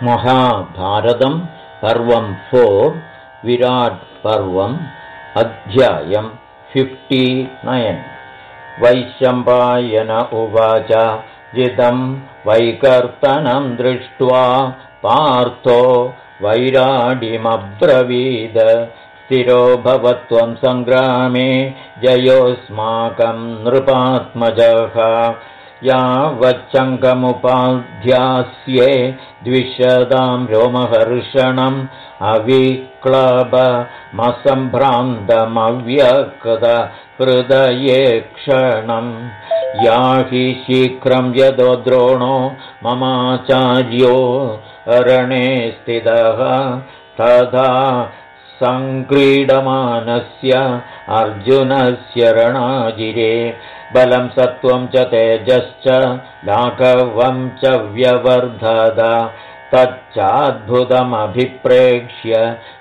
महाभारतं पर्वं 4 विराट् पर्वम् अध्यायं 59 वैशम्पायन उवाच जितं वैकर्तनं दृष्ट्वा पार्थो वैराडिमब्रवीद स्थिरो भवत्वं सङ्ग्रामे जयोऽस्माकं नृपात्मजः यावच्चङ्कमुपाध्यास्ये द्विशदां रोमहर्षणम् अविक्लबमसम्भ्रान्तमव्यक्तहृदये क्षणम् याहि शीघ्रं यदो द्रोणो ममाचार्यो रणे स्थितः तथा सङ्क्रीडमानस्य अर्जुनस्य रणाजिरे बलं सत्त्वं च तेजश्च लाघवं च व्यवर्धत तच्चाद्भुतमभिप्रेक्ष्य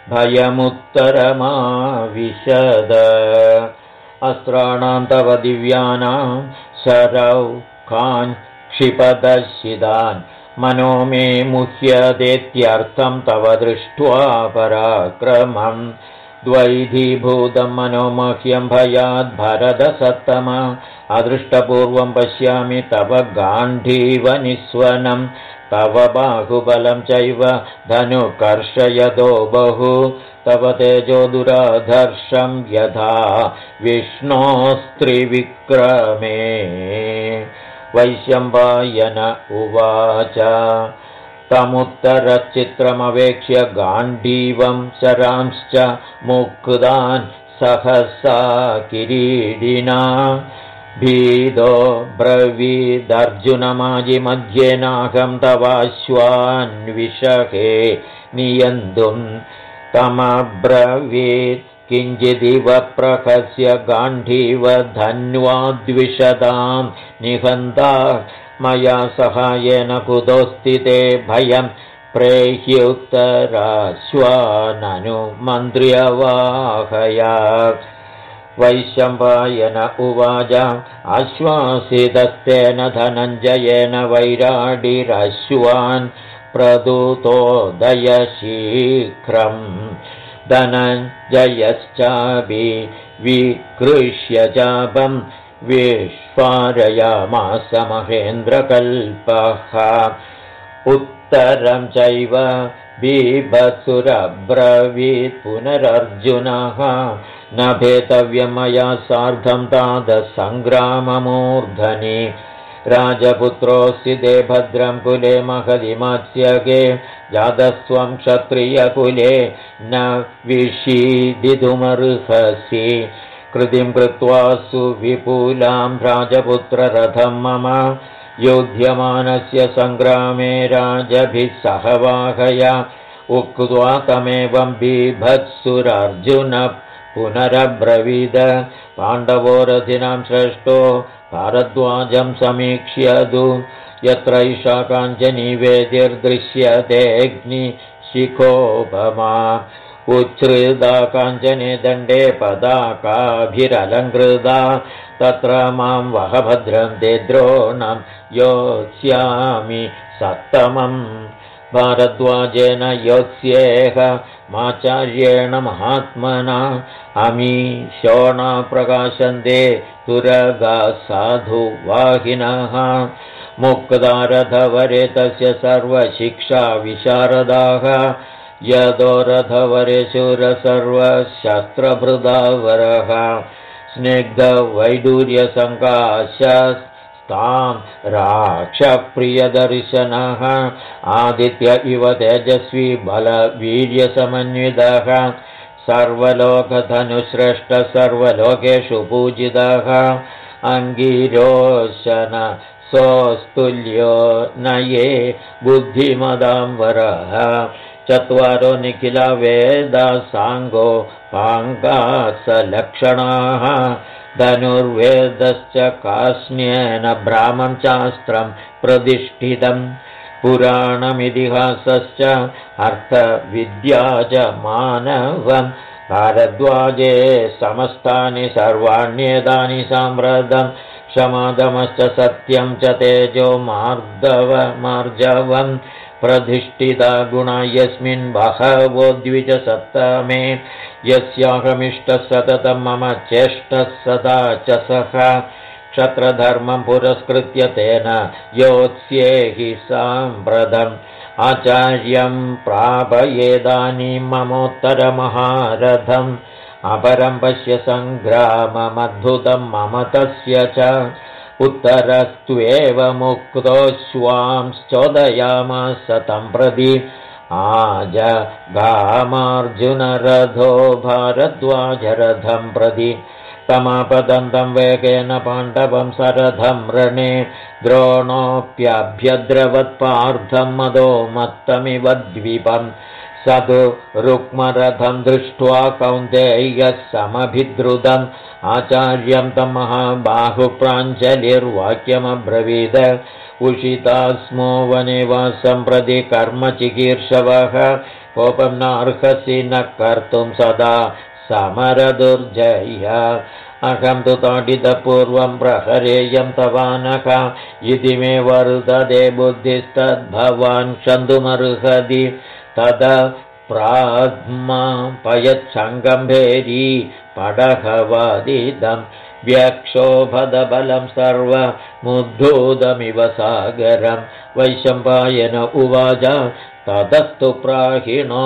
भयमुत्तरमाविशद अस्त्राणां तव दिव्यानां शरौ कान् क्षिपदशिदान् मनो मे मुह्यतेत्यर्थं तव दृष्ट्वा पराक्रमम् द्वैधीभूतं मनोमह्यं भयाद् भरतसत्तम अदृष्टपूर्वं पश्यामि तव गाण्डीवनिस्वनं तव बाहुबलं चैव धनुकर्षयदो बहु तव तेजो दुराधर्षं यथा विष्णोस्त्रिविक्रमे वैशम्पायन उवाच तमुत्तरचित्रमवेक्ष्य गाण्डीवं शरांश्च मुक्तान् सहसा किरीटिना भीतो ब्रवीदर्जुनमाजिमध्ये नाहं तवाश्वान्विषहे नियन्तुं तमब्रवीत् किञ्चिदिव प्रहस्य गाण्डीव धन्वाद्विषदां निहन्ता मया सहायेन कुतोऽस्ति ते भयं प्रेह्युत्तराश्वाननुमन्त्र्यवाहया वैशम्पायन उवाच आश्वासितस्तेन धनञ्जयेन वैराडिरश्वान् प्रदूतोदय शीघ्रम् धनञ्जयश्चापि विकृष्य चापं विस्फारयामास महेन्द्रकल्पः उत्तरं चैव बिभत्सुरब्रवीत् पुनरर्जुनः न भेतव्यं मया सार्धं तादसङ्ग्राममूर्धनि राजपुत्रोऽसि ते भद्रं कुले महदिमात्स्यगे जातस्त्वं क्षत्रियकुले न विषीदितुमर्हसि कृतिं कृत्वा सुविपुलां राजपुत्ररथं मम योध्यमानस्य सङ्ग्रामे राजभिः सह वाहया उक्त्वा तमेवं बिभत्सुरार्जुन पुनरब्रवीद पाण्डवो रथिनां श्रेष्ठो भारद्वाजं समीक्ष्यतु यत्रैषा काञ्चनी वेदिर्दृश्यतेऽग्निशिखोपमा उच्छ्रिता काञ्चने दण्डे पदाकाभिरलङ्कृता तत्र मां वह भद्रं ते द्रोणं योत्स्यामि सत्तमम् भारद्वाजेन योत्स्येह माचार्येण महात्मना अमीशोणा प्रकाशन्ते तुरगा साधुवाहिनः मुक्तारथवरे तस्य सर्वशिक्षा विशारदाः यदो रथवरे शूर सर्वशस्त्रभृदावरः स्निग्धवैडूर्यसङ्काशस्तां राक्षप्रियदर्शनः आदित्य इव तेजस्वी बलवीर्यसमन्वितः सर्वलोकधनुश्रेष्ठ सर्वलोकेषु पूजितः अङ्गिरोशन सोस्तुल्यो नये बुद्धिमदां वरः चत्वारो निखिला वेदा साङ्गो पाङ्गासलक्षणाः धनुर्वेदश्च कास्न्येन भ्रामं शास्त्रं प्रतिष्ठितम् पुराणमितिहासश्च अर्थविद्या च मानवं भारद्वाजे समस्तानि सर्वाण्येतानि साम्प्रतं क्षमादमश्च सत्यं च तेजो मार्जवं प्रतिष्ठिता गुणा यस्मिन् बहवो द्विजसत्तमे यस्याहमिष्टः सततं मम चेष्टः सदा च सः क्षत्रधर्मं पुरस्कृत्य तेन योत्स्ये हि साम्प्रतम् आचार्यं प्रापयेदानीं ममोत्तरमहारथम् अपरं पश्य सङ्ग्राममद्भुतं मम तस्य च उत्तरस्त्वेव मुक्तो स्वांश्चोदयामास तं प्रति आजगामार्जुनरथो भारद्वाजरथं प्रति तमापदन्तं वेगेन पाण्डवं सरथं रणे द्रोणोऽप्यभ्यद्रवत्पार्थं मदो मत्तमिव द्वीपम् स तु रुक्मरथं दृष्ट्वा कौन्तेयः समभिद्रुतम् आचार्यं तं महाबाहुप्राञ्जलिर्वाक्यमब्रवीद उषिता स्मो वनेवासं प्रति कर्मचिकीर्षवः कोपं नार्हसि न कर्तुं सदा समरदुर्जय अहं तु ताडितपूर्वं प्रहरेयं तवानः इति मे वर्तते बुद्धिस्तद्भवान् क्षन्तुमर्हति तद प्रात्मापयच्छङ्गम्भेरी पडहवादिदं व्यक्षोभदबलं सर्वमुद्धूतमिव सागरं वैशम्पायन उवाच ततस्तु प्राहिणो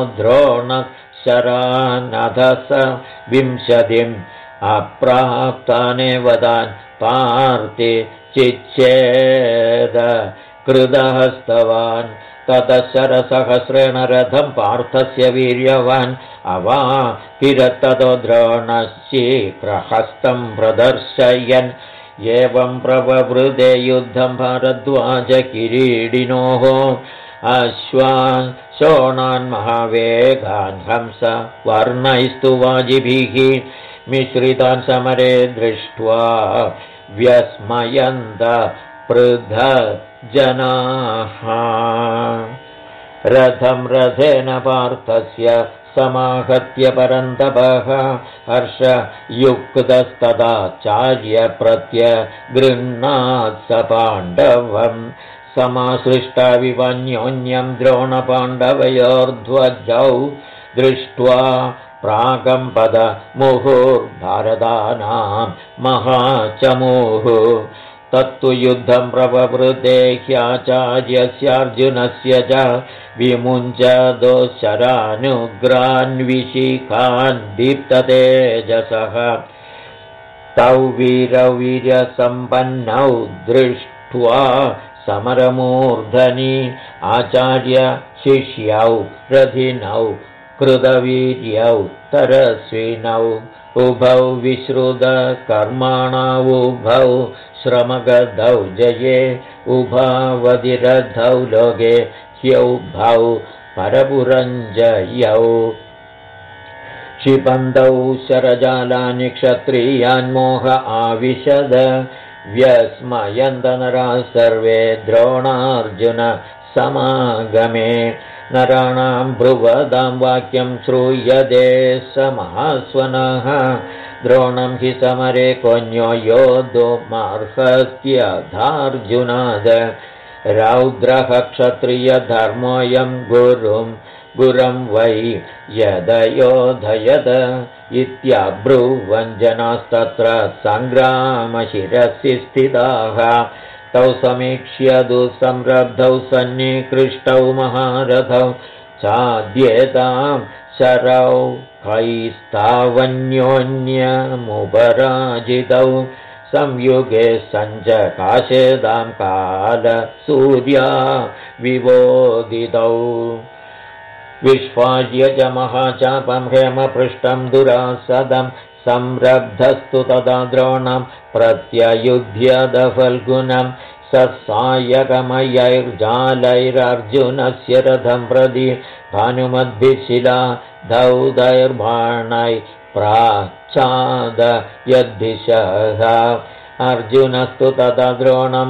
द्रोणशरानधस विंशतिम् अप्राप्तानेव तान् पार्थे चिच्छेद कृतहस्तवान् ततः शरसहस्रेण रथं पार्थस्य वीर्यवान् अवाकिरत्ततो द्रोणशीघ्रहस्तं प्रदर्शयन् एवं प्रववृते युद्धं भारद्वाजकिरीडिनोः अश्वान् शोणान् महावेगान् हंस वर्णैस्तु वाजिभिः मिश्रितान् समरे दृष्ट्वा व्यस्मयन्त पृथजनाः रथं रथेन पार्थस्य समाहत्य परन्तपः हर्षयुक्तस्तदाचार्य प्रत्यगृह्णात् स पाण्डवम् समासृष्टाविवन्योन्यं द्रोणपाण्डवयोर्ध्वजौ दृष्ट्वा प्राकम्पदमुहुर्भारतानां महाचमुः तत्तु युद्धं प्रववृते ह्याचार्यस्यार्जुनस्य च विमुञ्चदो शरानुग्रान्विशिखान् दीप्ततेजसः तौ वीरौ वीर्यसम्पन्नौ दृष्ट्वा समरमूर्धनि आचार्य शिष्यौ रथिनौ कृतवीर्यौ तरस्विनौ उभौ विश्रुतकर्माणा उभौ श्रमगधौ जये उभावधिरथौ लोके ह्यौभौ परपुरञ्जयौ क्षिपन्तौ शरजालानि क्षत्रियान्मोह आविशद व्यस्मयन्तनराः सर्वे द्रोणार्जुन समागमे नराणां ब्रुवदां वाक्यं श्रूयते स महास्वनः द्रोणं हि समरे कोऽन्यो योद्धुमर्हत्यथार्जुनाद रौद्रः क्षत्रियधर्मोऽयं गुरं वै यदयोधयद इत्यब्रुवञ्जनास्तत्र सङ्ग्रामशिरसि स्थिताः तौ समीक्ष्य दुःसंरब्धौ सन्निकृष्टौ महारथौ चाद्येतां शरौ कैस्तावन्योन्यमुपराजितौ संयुगे सञ्चकाशेदां कालसूर्या विवोदितौ विश्वाज्य च महाचापं हेमपृष्ठं दुरासदं संरब्धस्तु तदा द्रोणं प्रत्ययुध्यदफल्गुनं ससायकमयैर्जालैरर्जुनस्य रथं प्रति भानुमद्भिशिला धौतैर्बाणैः प्राच्छाद यद्दिशः अर्जुनस्तु तदा द्रोणं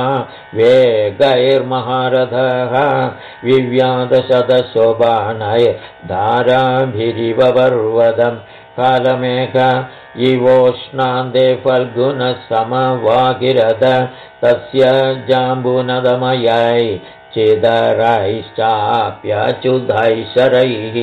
महावेगैर्महारथः विव्याधशतशो बाणैर्धाराभिरिव पर्वतं कालमेघ इवोष्णान्ते फल्गुनः समवाकिरद तस्य जाम्बुनदमयै चिदरैश्चाप्यच्युतैशरैः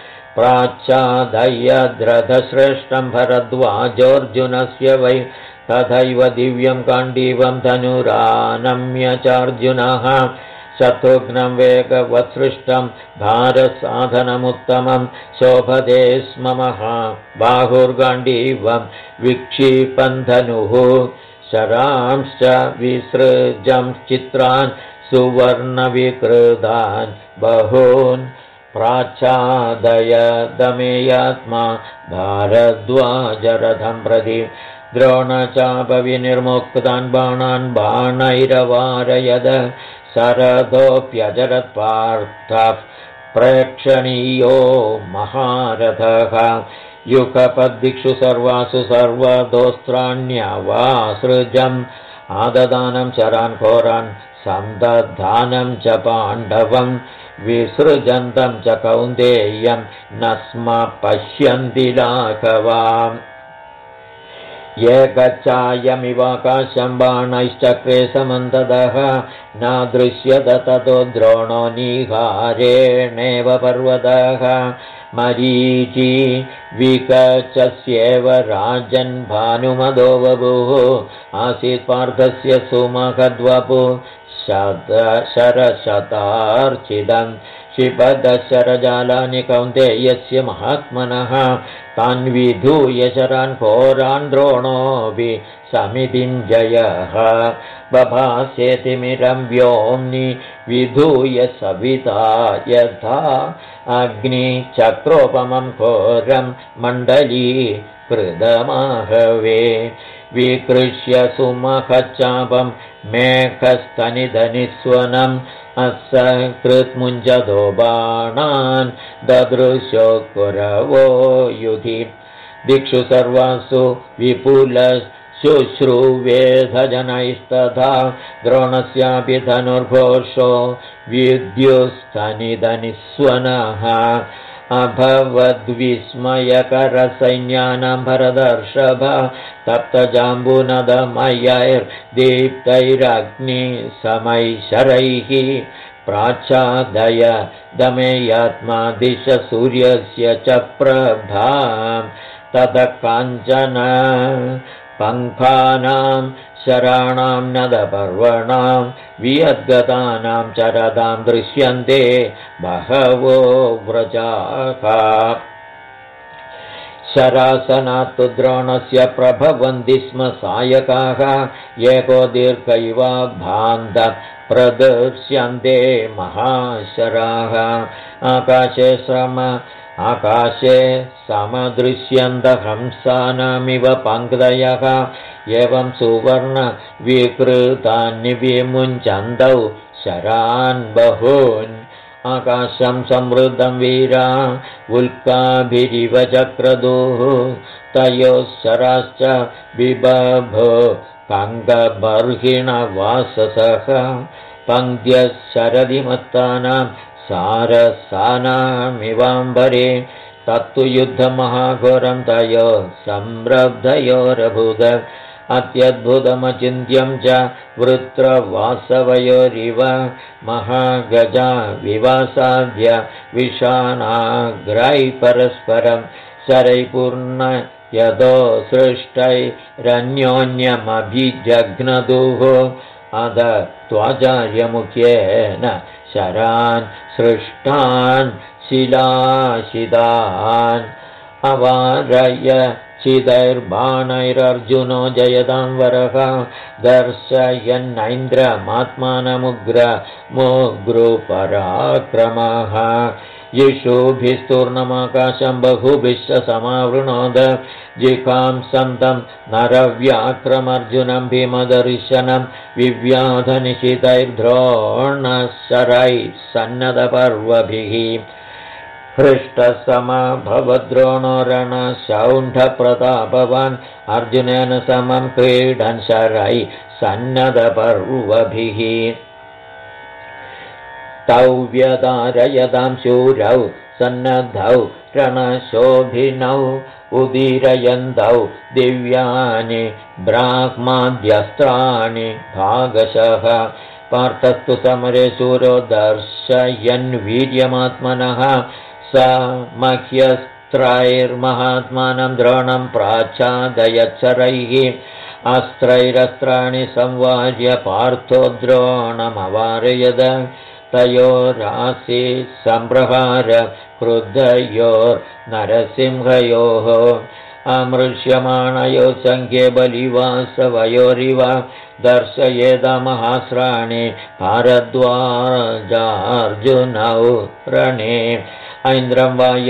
प्राच्छादयद्रथश्रेष्ठं भरद्वाजोऽर्जुनस्य वै तथैव दिव्यं काण्डीवं धनुरानम्य चार्जुनः शत्रुघ्नं वेगवत्सृष्टं भारसाधनमुत्तमं शोभते स्म महाबाहुर्गाण्डीवं विक्षिपन् धनुः शरांश्च विसृजं चित्रान् सुवर्णविकृतान् बहून् प्राच्छादयदमेयात्मा भारद्वाजरथं प्रति द्रोणचापविनिर्मुक्तान् बाणान् बाणैरवारयद शरदोऽप्यजरत्पार्थः प्रेक्षणीयो महारथः युगपद्दिक्षु सर्वासु सर्वदोस्त्राण्यवासृजम् आददानं शरान् घोरान् सन्दधानं च पाण्डवं विसृजन्तं च कौन्तेयं न स्म पश्यन्ति लाघवाम् एकचायमिवाकाशं बाणैश्चक्रे समन्ततः नादृश्यत ततो द्रोणो निहारेणेव पर्वतः मरीचि विकचस्येव राजन् भानुमदो वपुः आसीत् पार्थस्य सुमहद्वपुः शरशतार्चितं क्षिपदशरजालानि कौन्तेयस्य महात्मनः तान् विधूय शरान् घोरान् द्रोणोऽपि समितिञ्जयः बभासेतिमिरं व्योम्नि विधूय सविता यथा अग्निचक्रोपमं घोरं मण्डली कृतमाहवे विकृष्य सुमहच्चापं मेघस्तनिधनिस्वनम् असकृत्मुञ्जतो बाणान् ददृशो कुरवो युधि दिक्षु सर्वासु विपुलशुश्रुवेधजनैस्तथा द्रोणस्यापि धनुर्घोषो विद्युस्तनिधनिस्वनः अभवद्विस्मयकरसैन्यानां भरतर्षभ तप्तजाम्बुनदमयैर्दीप्तैरग्निसमैशरैः प्राच्छादय दमेयात्मा दिश सूर्यस्य च प्रभां ततः काञ्चन पङ्खानां शराणां नदपर्वणां वियद्गतानां चरदां दृश्यन्ते बहवो व्रजाः शरासनात् द्रोणस्य प्रभवन्ति स्म सायकाः एको दीर्घैव भान्त प्रदर्श्यन्ते महाशराः आकाशे समदृश्यन्तहंसानामिव पङ्क्तयः एवं सुवर्णविकृतानि विमुञ्चन्तौ शरान् बहून् आकाशं समृद्धं वीरा उल्काभिरिव चक्रदुः तयोः शराश्च बिबभो कङ्गबर्हिणवाससः पङ्क्त्यः शरदिमत्तानां सारसानामिवाम्बरे तत्तु युद्धमहाघोरं तयोः संरब्धयोरभूद अत्यद्भुतमचिन्त्यं च वृत्रवासवयोरिव महागजा विवासाद्य विषाणाग्रै परस्परं शरैपूर्ण यदो सृष्टैरन्योन्यमभिजघ्नदुः अध त्वाचार्यमुख्येन शरान् सृष्टान् शिलाशिदान् अवारय चिदैर्बाणैरर्जुनो जयतां वरः दर्शयन्नैन्द्रमात्मानमुग्रमुग्रुपराक्रमः यिषुभिस्तूर्णमाकाशं बहुभिश्च समावृणोद जिघांसन्तं नरव्याक्रमर्जुनं भीमदर्शनं विव्याधनिशितैर्द्रोणशरैः सन्नतपर्वभिः हृष्टसमभवद्रोणो रणशौण्ढप्रतापवान् अर्जुनेन समं क्रीडन् शरैः सन्नतपर्वभिः तौ व्यधारयतां शूरौ सन्नद्धौ रणशोभिनौ उदीरयन्तौ दिव्यानि ब्राह्माद्यस्त्राणि भागशः पार्थस्तु समरे शूरो दर्शयन्वीर्यमात्मनः स मह्यस्त्रैर्महात्मानं द्रोणं प्राच्छादयच्छरैः अस्त्रैरस्त्राणि संवार्य पार्थो द्रोणमवारयद तयोरासि सम्प्रहार क्रुद्धयोर्नरसिंहयोः अमृष्यमाणयो सङ्ख्ये बलिवासवयोरिव दर्शयेदमहास्राणि भारद्वाजार्जुनौ रणे ऐन्द्रं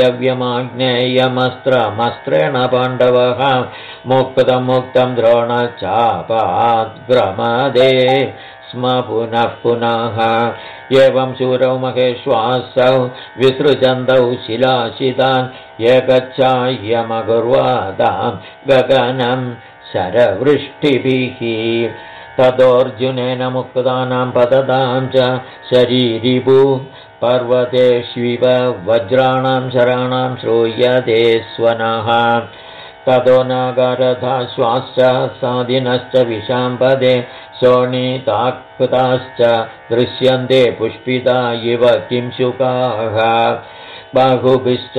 वायव्यमाग्नेयमस्त्रमस्त्रेण पाण्डवः मुक्तं द्रोणचापाद्ग्रमदे स्म पुनः पुनः एवं शूरौ महेश्वासौ विसृजन्तौ शिलाशितान् एकच्छाय्यमकुर्वादां गगनं शरवृष्टिभिः ततोऽर्जुनेन मुक्तानां पततां च शरीरिभू पर्वतेष्विव वज्राणां शराणां श्रूयते स्वनः ततो नागारथाश्वाश्च सादिनश्च विशाम्पदे शोणिताक्ताश्च दृश्यन्ते पुष्पिता इव किंशुकाः बाहुभिश्च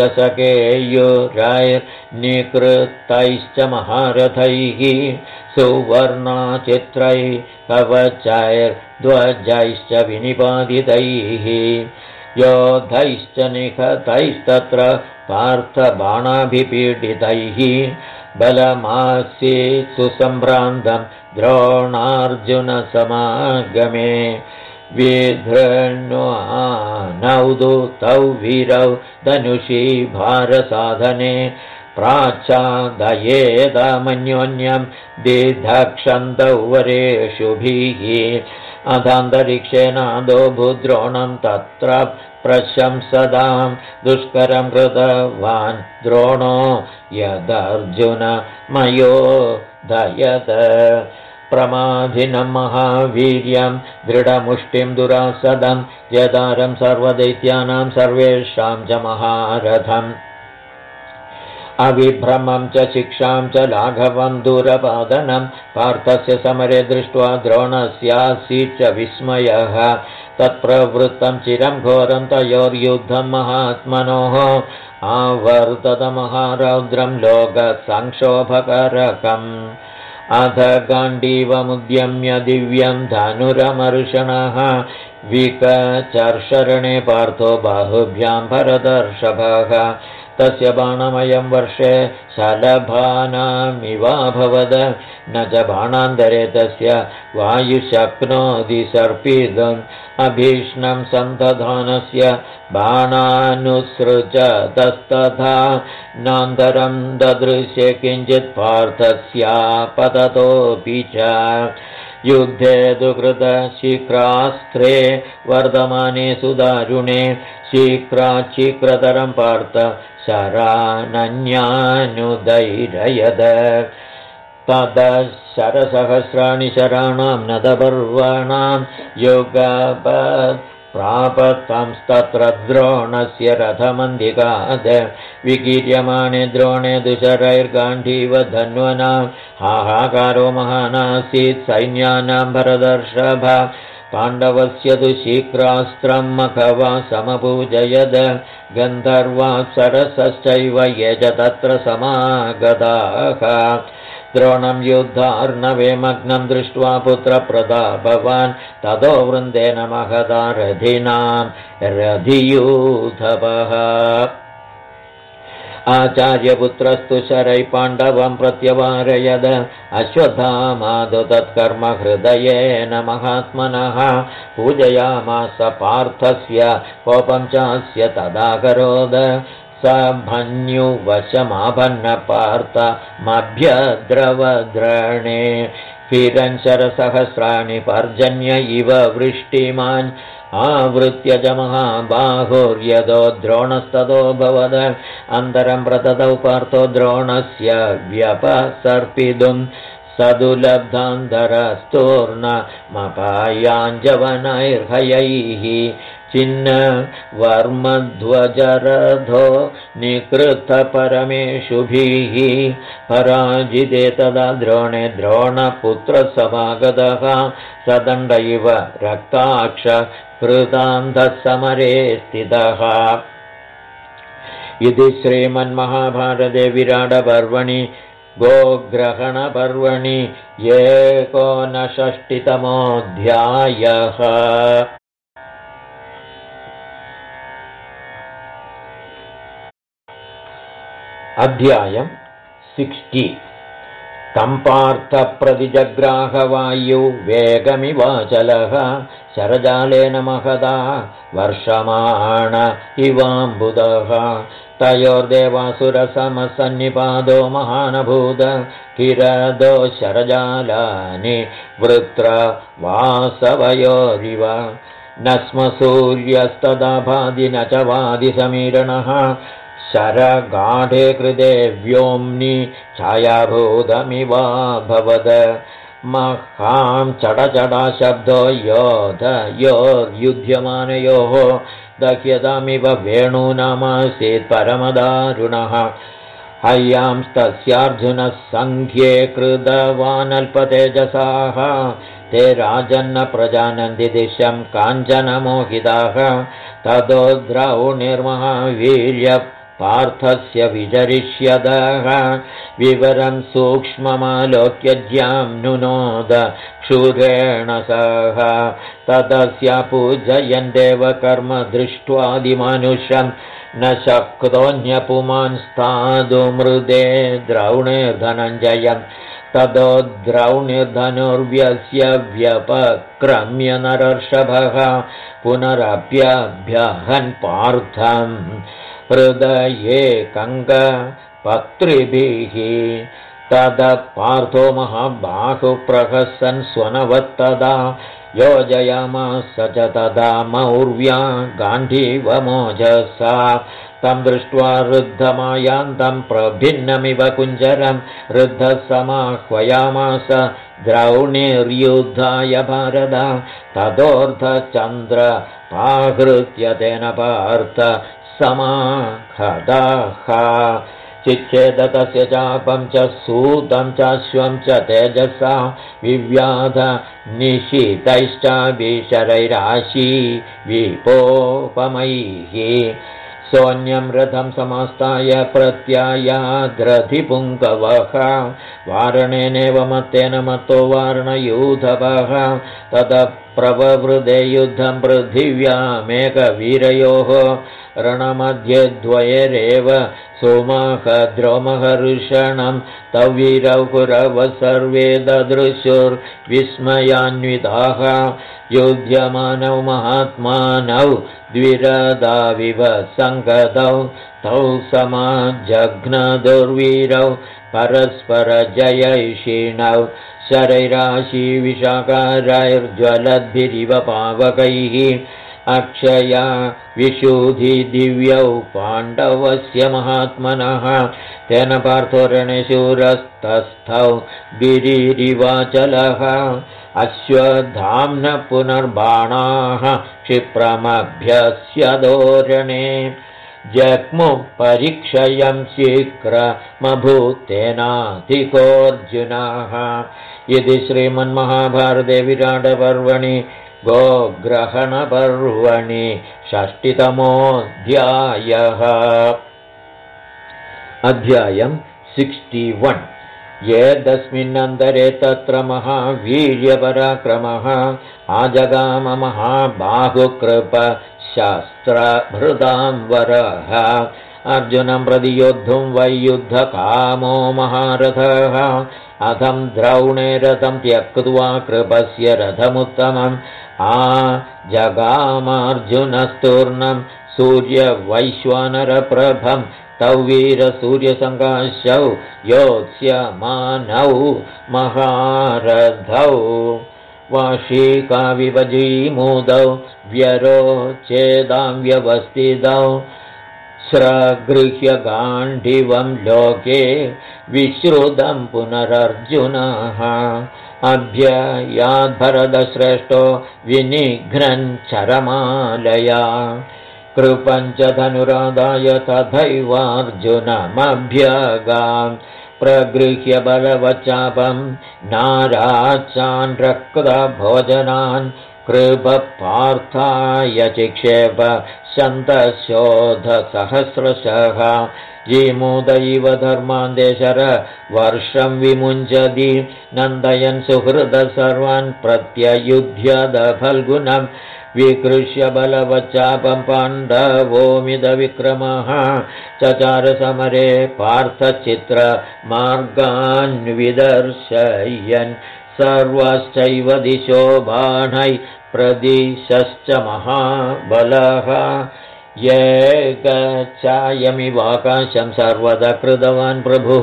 सकेयुरैर्निकृतैश्च महारथैः सुवर्णाचित्रैः कवचैर्ध्वजैश्च विनिपादितैः योधैश्च निहतैस्तत्र पार्थबाणाभिपीडितैः बलमासीत् सुसम्भ्रान्तं द्रोणार्जुनसमागमे विधृण्वानौ तौ वीरौ धनुषी भारसाधने प्राच्छादयेदमन्योन्यं दिधक्षन्तौ वरेषुभिः अधान्तरिक्षेनादो भूद्रोणं तत्र प्रशंसदां दुष्करं कृतवान् द्रोणो यदर्जुनमयोधयत् प्रमाधिनं महावीर्यं दृढमुष्टिं दुरासदं जदारं सर्वदैत्यानां सर्वेषां च महारथम् अविभ्रमं च शिक्षां च लाघवं दूरपादनं पार्थस्य समरे दृष्ट्वा द्रोणस्यासीच्च विस्मयः तत्प्रवृत्तं चिरं घोरं तयोर्युद्धं महात्मनोः आवर्ततमहारौद्रं लोकसंक्षोभकरकम् अथ गाण्डीवमुद्यम्य दिव्यं धनुरमर्षणः विकचर्षरणे पार्थो बाहुभ्यां भरतर्षभः तस्य बाणमयं वर्षे शलभानामिवाभवद न च बाणान्तरे तस्य वायुशक्नोति सर्पितुम् अभीष्णं सन्तधानस्य बाणानुसृजतस्तथा नान्तरं ददृश्य किञ्चित् पार्थस्यापततोऽपि च युद्धे तु कृतशीघ्रास्त्रे वर्धमाने सुदारुणे शीघ्राच्छीघ्रतरं पार्थ शरानन्यानुदैरयद तदशरसहस्राणि शराणां नदपर्वणां योगापत् प्रापत्तंस्तत्र द्रोणस्य रथमन्दिकाद विकीर्यमाणे द्रोणे दुशरैर्गाण्डीव धन्वनां हाहाकारो महानासीत् सैन्यानां भरतर्षभ पाण्डवस्य तु शीघ्रास्त्रं मखवा समपूजयद गन्धर्वाप्सरसश्चैव ये च तत्र समागताः द्रोणं युद्धार्णवे मग्नं दृष्ट्वा पुत्रप्रतापवान् ततो वृन्देन महता रथिनां रथियूथपः आचार्यपुत्रस्तु शरै पाण्डवं प्रत्यवारयद अश्वत्थामादौ तत्कर्म हृदयेन महात्मनः पूजयामास पार्थस्य कोपं चास्य तदाकरोद स भन्युवशमाभन्न पार्थमभ्यद्रवद्रणे हिरञ्शरसहस्राणि पर्जन्य इव वृष्टिमान् आवृत्य च महाबाहुर्यदो द्रोणस्ततो भवद अन्तरं प्रततौ पार्थो द्रोणस्य व्यपसर्पितुं सदुलब्धान्तरस्तूर्णमपायाञ्जवनैर्हयैः चिन्न वर्मध्वजरथो निकृतपरमेषुभिः पराजिते तदा द्रोणे द्रोणपुत्रसमागतः सदण्ड इव रक्ताक्ष कृतान्धसमरे स्थितः। इति श्रीमन्महाभारते विराटपर्वणि गोग्रहणपर्वणि 69तमोऽध्यायः। अध्यायम् 60। तं पार्थप्रतिजग्राहवायु वेगमिवाचलः शरजालेन महदा वर्षमाण इवाम्बुदः तयोर्देवासुरसमसन्निपादो महानभूत किरदो शरजालानि वृत्रवासवयोरिव न स्म सूर्यस्तदा भाति न च वादिसमीरणः शरगाढे कृते व्योम्नि छायाभूतमिवाभवद महां चडचडा शब्दो योधयोर्युध्यमानयोः दह्यतामिव वेणूनामासीत् परमदारुणः हय्यांस्तस्यार्जुनः सङ्ख्ये कृतवानल्पतेजसाः ते राजन्न प्रजानन्ति दिशं काञ्चनमोहिताः ततो द्रौणिर्महावीर्य पार्थस्य विचरिष्यदः विवरं सूक्ष्ममालोक्य ज्ञानुनोद क्षुरेण सह ततस्य पूजयन् देवकर्म दृष्ट्वादिमनुष्यं न शक्तोऽन्यपुमांस्तादुमृदे द्रौणिर्धनञ्जयम् ततो द्रौणिर्धनुर्व्यस्य व्यपक्रम्य नरर्षभः पुनरप्यभ्यहन् पार्थम् हृदये कङ्गपत्रिभिः ततः पार्थो महाबाहुप्रहसन् स्वनवत्तदा योजयामास च तदा मौर्व्या गाण्डीवमोजसा तं दृष्ट्वा रुद्धमायान्तं प्रभिन्नमिव कुञ्जरं रुद्धः समाह्वयामास द्रौणिर्युद्धाय भारत ततोऽर्धचन्द्रपाहृत्य तेन पार्थ समाहदाः चिच्छेद तस्य चापं च सूतं चाश्वं च तेजसा विव्याध निशितैश्चाभिशरैराशी विपोपमैः सोऽन्यं रथं समास्ताय प्रत्यायाद्रथिपुङ्गवः वारणेनेव मत्तेन मत्तो वारणयूधवः ततः प्रववृदे युद्धं पृथिव्यामेकवीरयोः रणमध्ये द्वयरेव सोमाहद्रोमहर्षणं तौ वीरौ कुरवः सर्वे ददृशुर्विस्मयान्विताः युध्यमानौ महात्मानौ द्विरदाविव सङ्गतौ तौ समाजघ्नदुर्वीरौ परस्परजयैषिणौ शरैराशिविशाकारैर्ज्वलद्भिरिव पावकैः अक्षया विशुधि दिव्यौ पाण्डवस्य महात्मनः तेन पार्थो रणे शूरस्तस्थौ गिरिरिवाचलः अश्वत्थाम्न पुनर्बाणाः क्षिप्रमभ्यस्यदोरणे जग्मुः परीक्षयं शीघ्रमभूतेनाधिकोऽर्जुनः। इति श्रीमन्महाभारते विराटपर्वणि गोग्रहणपर्वणि 60तमोऽध्यायः। अध्यायं 61। येदस्मिन्नन्तरे तत्र महावीर्यपराक्रमः आजगाम महाबाहुकृपशस्त्रभृतां वरः अर्जुनं प्रति योद्धुं वै युद्धकामो महारथः अधं द्रौणे रथं त्यक्त्वा कृपस्य रथमुत्तमम् जगामार्जुनस्तूर्णं सूर्यवैश्वानरप्रभं तौ वीरसूर्यसङ्काशौ योत्स्यमानौ महारथौ वार्षिकाविभजीमूदौ व्यरोचेदां व्यवस्थितौ स्रगृह्य गाण्डीवं लोके विश्रुतं पुनरर्जुनः अभ्ययाद्भरतश्रेष्ठो विनिघ्नन् चरमालया कृपञ्च धनुरादाय तथैवार्जुनमभ्यगान् प्रगृह्य बलवच्चापं नाराचान् रक्तभोजनान् कृपपार्थाय चिक्षेप शन्तशोधसहस्रशः जीमूदैव धर्मान्देशर वर्षं विमुञ्चति नन्दयन् सुहृद सर्वान् प्रत्ययुध्यद फल्गुनम् विकृष्य बलवच्चापं पाण्डवोमिदविक्रमः चचार समरे पार्थचित्रमार्गान् विदर्शयन् सर्वश्चैव दिशो बाणैः प्रदिशश्च महाबलः ये गच्छायमिवाकाशं सर्वदा कृतवान् प्रभुः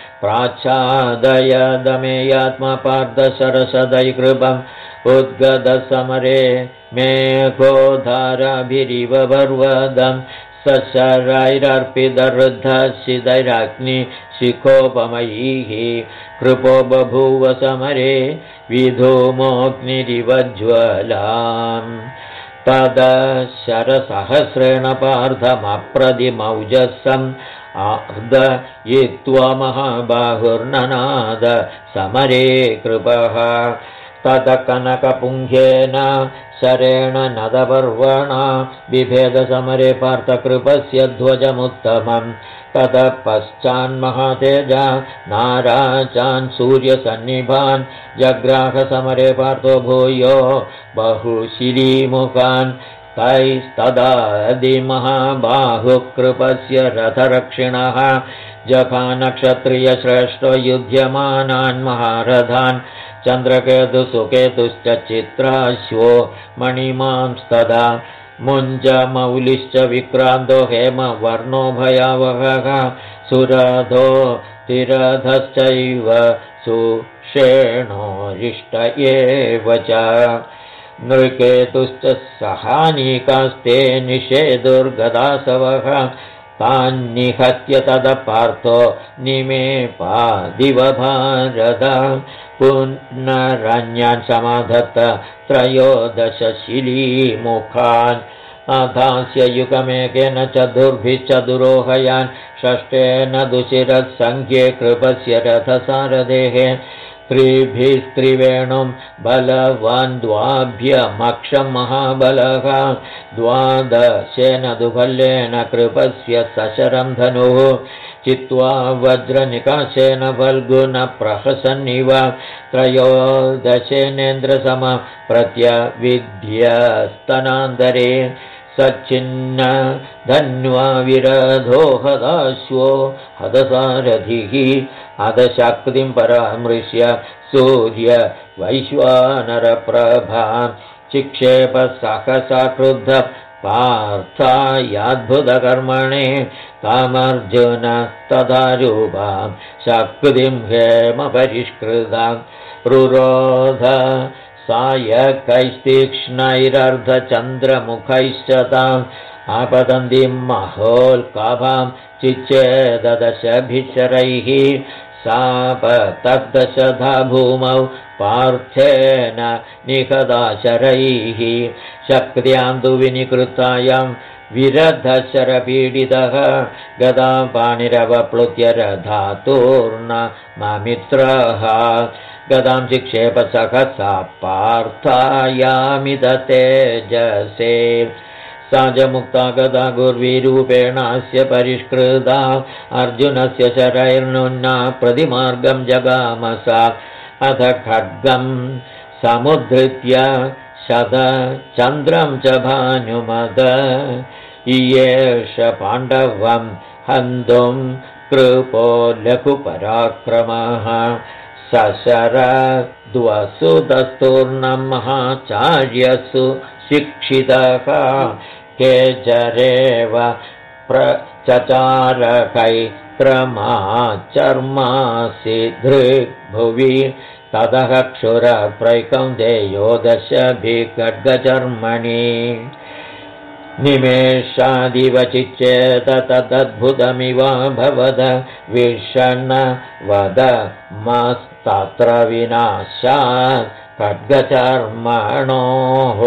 प्राच्छादयदमेयात्मा पार्थशरसदैकृपम् उद्गतसमरे मेघोधाराभिरिव पर्वतं सशरैरर्पितरुद्धशिदैराग्निशिखोपमयैः कृपो बभूव समरे विधूमोऽग्निरिव ज्वलाम् तदशरसहस्रेण पार्थमप्रतिमौजसम् आर्दयित्वा महाबाहुर्ननाद समरे कृपः ततकनकपुङ्गेन शरेण नदपर्वणा बिभेदसमरे पार्थकृपस्य ध्वजमुत्तमम् ततः पश्चान्महातेजा नाराचान् सूर्यसन्निभान् जग्राहसमरे पार्थो भूयो बहुशिरीमुखान् तैस्तदादिमहाबाहुकृपस्य रथरक्षिणः जखानक्षत्रियश्रेष्ठो युध्यमानान् महारथान् चन्द्रकेतुसुकेतुश्च चित्राश्वो मणिमांस्तदा मुञ्जमौलिश्च विक्रान्तो हेमवर्णो भयावहः सुरथो तिरथश्चैव सुषेणोरिष्ट एव च नृकेतुश्च सहानीकास्ते निषेधुर्गदासवः तान्निहत्य तदपार्थो निमेपादिव भारत पुनरन्यान् समाधत्त त्रयोदशशिलीमुखान् अधास्य युगमेकेन चतुर्भिश्चतुरोहयान् षष्ठेन दुशिरत्सङ्ख्ये कृपस्य रथसारथेः त्रिभिस्त्रिवेणुं बलवान् द्वाभ्यमक्षं महाबलः द्वादशेन दुभल्लेन कृपस्य सशरं धनुः चित्वा वज्रनिकाशेन फल्गुनप्रहसन्निव त्रयोदशेनेन्द्रसमं प्रत्यविद्यस्तनान्तरे सच्चिन्न धन्वा विरधो हदाश्वो हदसारथिः अधशक्तिं परामृश्य सूर्य वैश्वानरप्रभां चिक्षेप सहसा क्रुद्ध पार्थायाद्भुतकर्मणे तामर्जुन तदारूपां शक्तिं हेमपरिष्कृतां रुरोध सायकैस्तीक्ष्णैरर्धचन्द्रमुखैश्च ताम् आपतन्तीं महोल्काभां चिच्छेददशभिशरैः सापतद्दशधा भूमौ पार्थेन निहताशरैः शक्त्यां तु विनिकृतायां विरधशरपीडितः गदां पाणिरवप्लुत्य रथातूर्णममित्रः गदां चिक्षेप सहसा पार्थायामिद तेजसे सा च मुक्ता गदा गुर्वीरूपेणास्य परिष्कृता अर्जुनस्य शरैर्नुन्ना प्रतिमार्गं जगामसा अथ खड्गं समुद्धृत्य शतचन्द्रं च भानुमद इयेष पाण्डवं हन्तुं कृपो लघुपराक्रमः सशरद्वसुतस्तूर्णं महाचार्यसु शिक्षितः केचरेव प्रचचारकैत्रमाचर्मासि दृग्भुवि ततः क्षुरप्रैकौन्तेयो दशभिखड्गचर्मणि निमेषादिव चिच्चेत तदद्भुतमिवाभवद विषण्ण वद तत्र विनाशात् खड्गचर्मणोः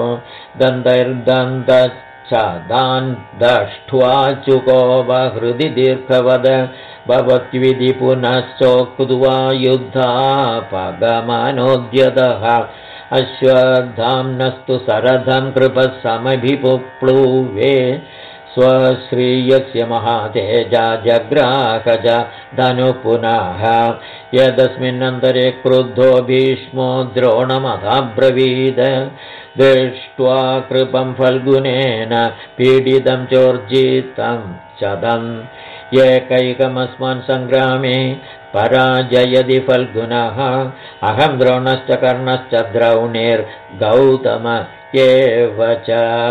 दन्तैर्दन्तच्छदान् दष्ट्वा चुकोपहृदि दीर्घवद भवत्विधि पुनश्चोक्त्वा युद्धापगमनोद्यतः अश्वत्थाम्नस्तु सरथं कृपः समभिपुप्लुवे स्वश्रियस्य महातेजा जग्राहज धनु पुनः यदस्मिन्नन्तरे क्रुद्धो भीष्मो द्रोणमथाब्रवीद दृष्ट्वा कृपं फल्गुनेन पीडितं चोर्जितं चदम् एकैकमस्मान् सङ्ग्रामे पराजयति फल्गुनः अहं द्रोणश्च कर्णश्च द्रौणिर्गौतम एव च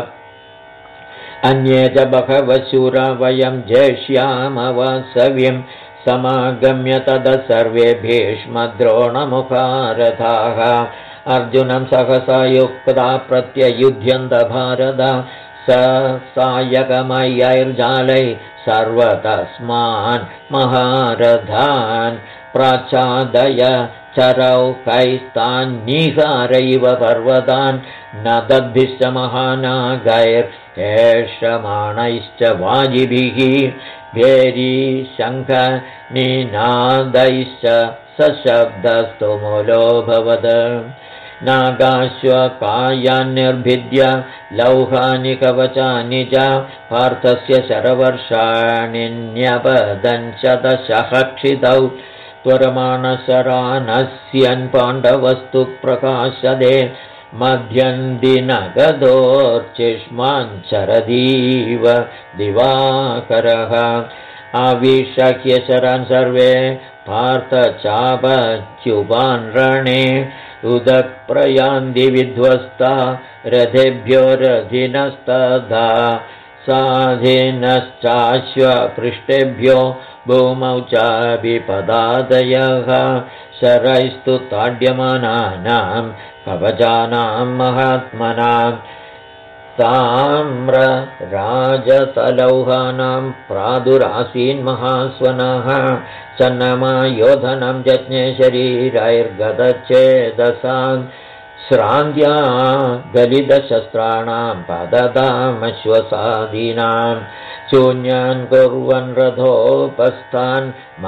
अन्ये च बहवः शूरा वयं जेष्यामवासव्यं समागम्य ततः सर्वे भीष्मद्रोणमुखारथाः अर्जुनं सहसा युक्ता प्रत्ययुध्यन्त भारत स सायकमयैर्जालै सर्वतस्मान् महारथान् प्राच्छादय चरौकैस्तान्निहारैव पर्वतान् न तद्भिश्च महानागैर्हेषमाणैश्च वाजिभिः भेरीशङ्खनिनादैश्च सशब्दस्तुमुलोऽभवत् नागाश्वकायान्निर्भिद्य लौहानि कवचानि च पार्थस्य शरवर्षाणि न्यपदञ्चदशः क्षितौ त्वरमाणशरानस्यन् पाण्डवस्तु प्रकाशदे मध्यन्दिनगदोर्चिष्माञ्चरदीव दिवाकरः आविशक्य शरान् सर्वे पार्थचापच्युपान् रणे उदक्प्रयान्ति विध्वस्ता रथेभ्यो रथिनस्तदा साधिनश्चाश्वपृष्ठेभ्यो भूमौ चाभिपदादयः शरैस्तु ताड्यमानानां कवचानां महात्मनां ताम्रराजतलौहानां प्रादुरासीन्महास्वनः सन्नमायोधनं यज्ञे शरीरैर्गतच्छेदसान् श्रान्त्या गलितशस्त्राणां पदतामश्वसादीनां शून्यान् कुर्वन् रथोपस्थान्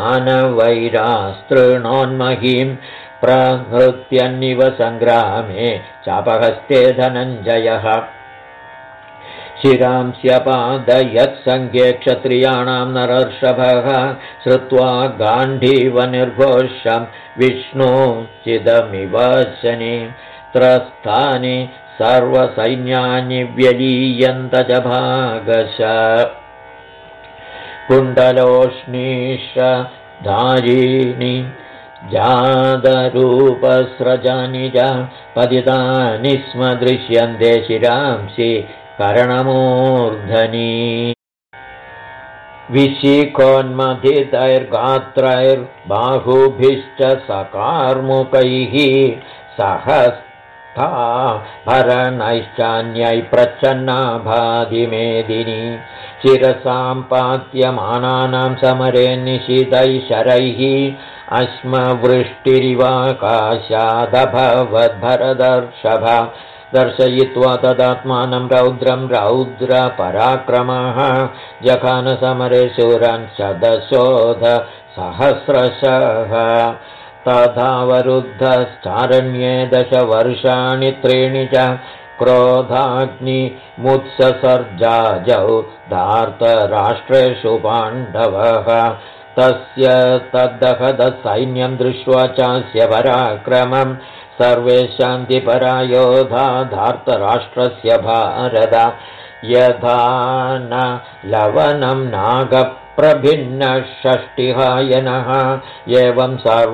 मानवैरास्तृणोन्महीं प्रहृत्यन्निव सङ्ग्रामे चापहस्ते धनञ्जयः शिरांस्यपादयत्सङ्ख्ये क्षत्रियाणां नरर्षभः श्रुत्वा गाण्डीवनिर्घोषं विष्णुचिदमिवशनि त्रस्तानि सर्वसैन्यानि व्यलीयन्त च भागश कुण्डलोष्णीषधारीणि जातरूपस्रजानि च पतितानि स्म दृश्यन्ते शिरांसि करणमूर्धनि विशिखोन्मथितैर्गात्रैर्बाहुभिश्च सकार्मुकैः सहस्ता भरणैश्चान्यै प्रच्छन्ना भादिमेदिनी शिरसां पात्यमानानां समरे निशितैः शरैः अश्मवृष्टिरिवाकाशादभवद्भरदर्षभ दर्शयित्वा तदात्मानं रौद्रं रौद्रपराक्रमः जखानसमरे शूरान् शतशोध सहस्रशः तथावरुद्धश्चारण्ये 10 वर्षाणि 3 च क्रोधाग्निमुत्ससर्जाजौ धार्तराष्ट्रेषु पाण्डवः तस्य तद्दहदसैन्यं दृष्ट्वा चास्य पराक्रमं सर्वे शान्तिपरायोधा धार्तराष्ट्रस्य भारत यथा न लवनं नागप्रभिन्नषष्टिहायनः एवं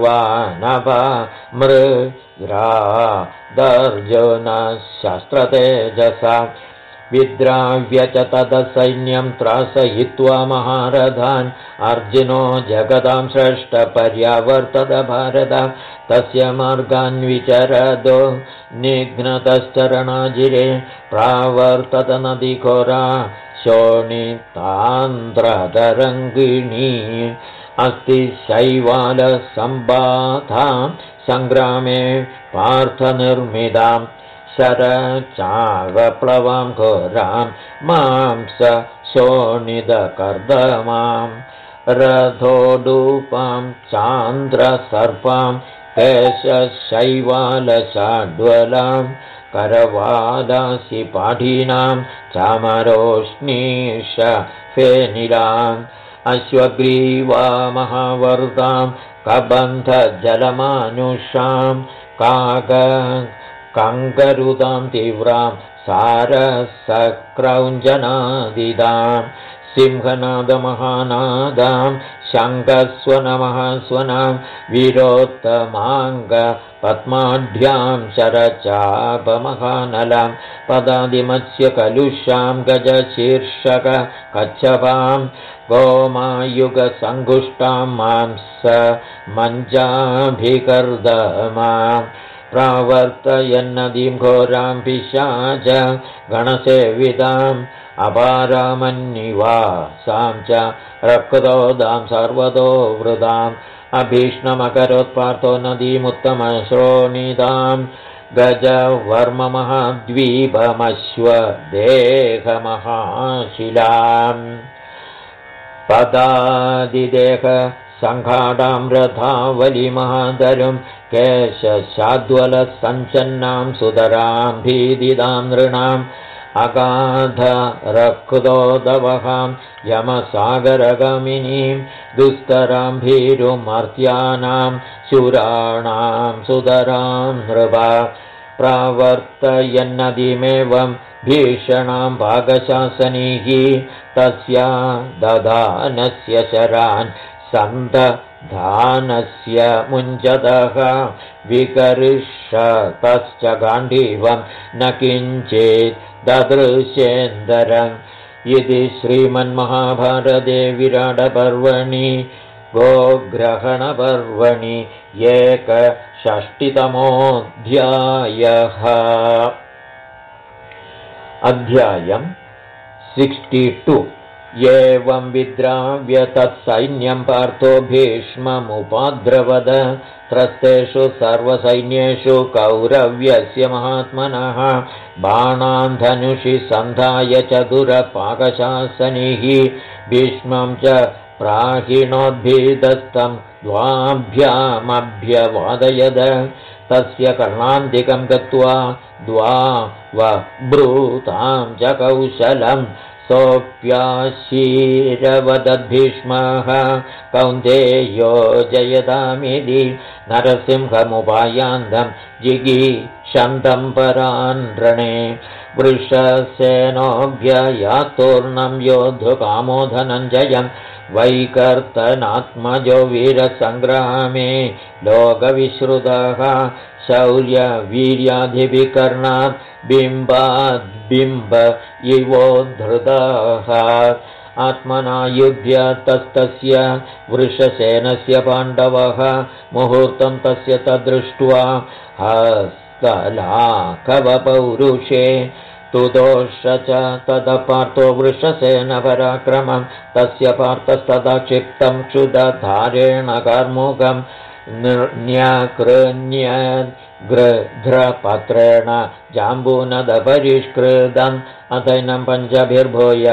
सर्वानवमृगादर्जुनशस्त्रतेजसा विद्राव्य च तदसैन्यं त्रासयित्वा महारथान् अर्जुनो जगदां श्रेष्ठपर्यावर्तत भारत तस्य मार्गान् विचरदो निघ्नतश्चरणाजिरे प्रावर्तत नदीघोरा शोणितान्ध्रतरङ्गिणी अस्ति शैवालसम्बाधां सङ्ग्रामे पार्थनिर्मिदां शरचावप्लवां घोरां मांस शोणितकर्दमां रथोडूपां चान्द्रसर्पां केशशैवालशाड्वलां करवालासि पाठीनां चामरोष्णीश फेनिलाम् अश्वग्रीवा महावर्तां कबन्धजलमानुषां कङ्गरुदां तीव्रां सारसक्रौञ्जनादिदां सिंहनादमहानादां शङ्खस्वनमहास्वनां वीरोत्तमाङ्गपद्माढ्यां शरचापमहानलां पदादिमत्स्यकलुषां गजशीर्षक कच्छपां गोमायुगसङ्गुष्टां मांस मञ्जाभिकर्दमां प्रावर्तयन्नदीं घोरां पिशाच गणसेविताम् अपारामन्निवासां च रक्तोदां सर्वतो वृदाम् अभीष्णमकरोत्पार्थो नदीमुत्तमश्रोणितां गजवर्ममहाद्वीपमश्वदेहमहाशिलाम् पदादिदेह सङ्घाडां रथावलिमहादरुं केशशाद्वलसञ्चन्नां सुधरां भीदिदां नृणाम् अगाधरक्तोदवहां यमसागरगमिनीं दुस्तरां भीरुमर्त्यानां शूराणां सुधरां नृपा प्रावर्तयन्नदीमेवं भीषणां भागशासनीः तस्या ददानस्य शरान् सन्दधानस्य मुञ्जतः विकर्षतश्च गाण्डीवं न किञ्चित् ददृशेन्दरम् इति श्रीमन्महाभारते विराटपर्वणि गोग्रहणपर्वणि 61तमोऽध्यायः। अध्यायम् 62। एवं विद्राव्य तत्सैन्यं पार्थो भीष्ममुपाद्रवद त्रस्तेषु सर्वसैन्येषु कौरव्यस्य महात्मनः बाणान् धनुषि सन्धाय चतुरपाकशासनिः भीष्मं च प्राहिणोद्भीतस्तं द्वाभ्यामभ्यवादयद तस्य कर्णान्तिकं गत्वा द्वावब्रूतां च कौशलम् सोऽप्याशीरवदद्भीष्मः कौन्तेयो जयदामिति नरसिंहमुपायान्तं जिगीषन्तं परान् रणे वृषसेनोऽभ्ययातोर्णं योद्धुकामो धनञ्जयं वैकर्तनात्मजो वीरसङ्ग्रामे लोकविश्रुतः शौर्यवीर्याधिभिकर्णात् बिम्बाद्बिम्ब इवोद्धृतः आत्मना युध्य तस्तस्य वृषसेनस्य पाण्डवः मुहूर्तं तस्य तद्दृष्ट्वा हस्तलाघवपौरुषे तुदोष च तदपार्थो वृषसेनपराक्रमं तस्य पार्थस्तदा क्षिप्तं क्षुदधारेण कार्मुकं न्यकृण्यग्रध्रपत्रेण जाम्बूनदपरिष्कृतम् अथैनं पञ्चभिर्भूय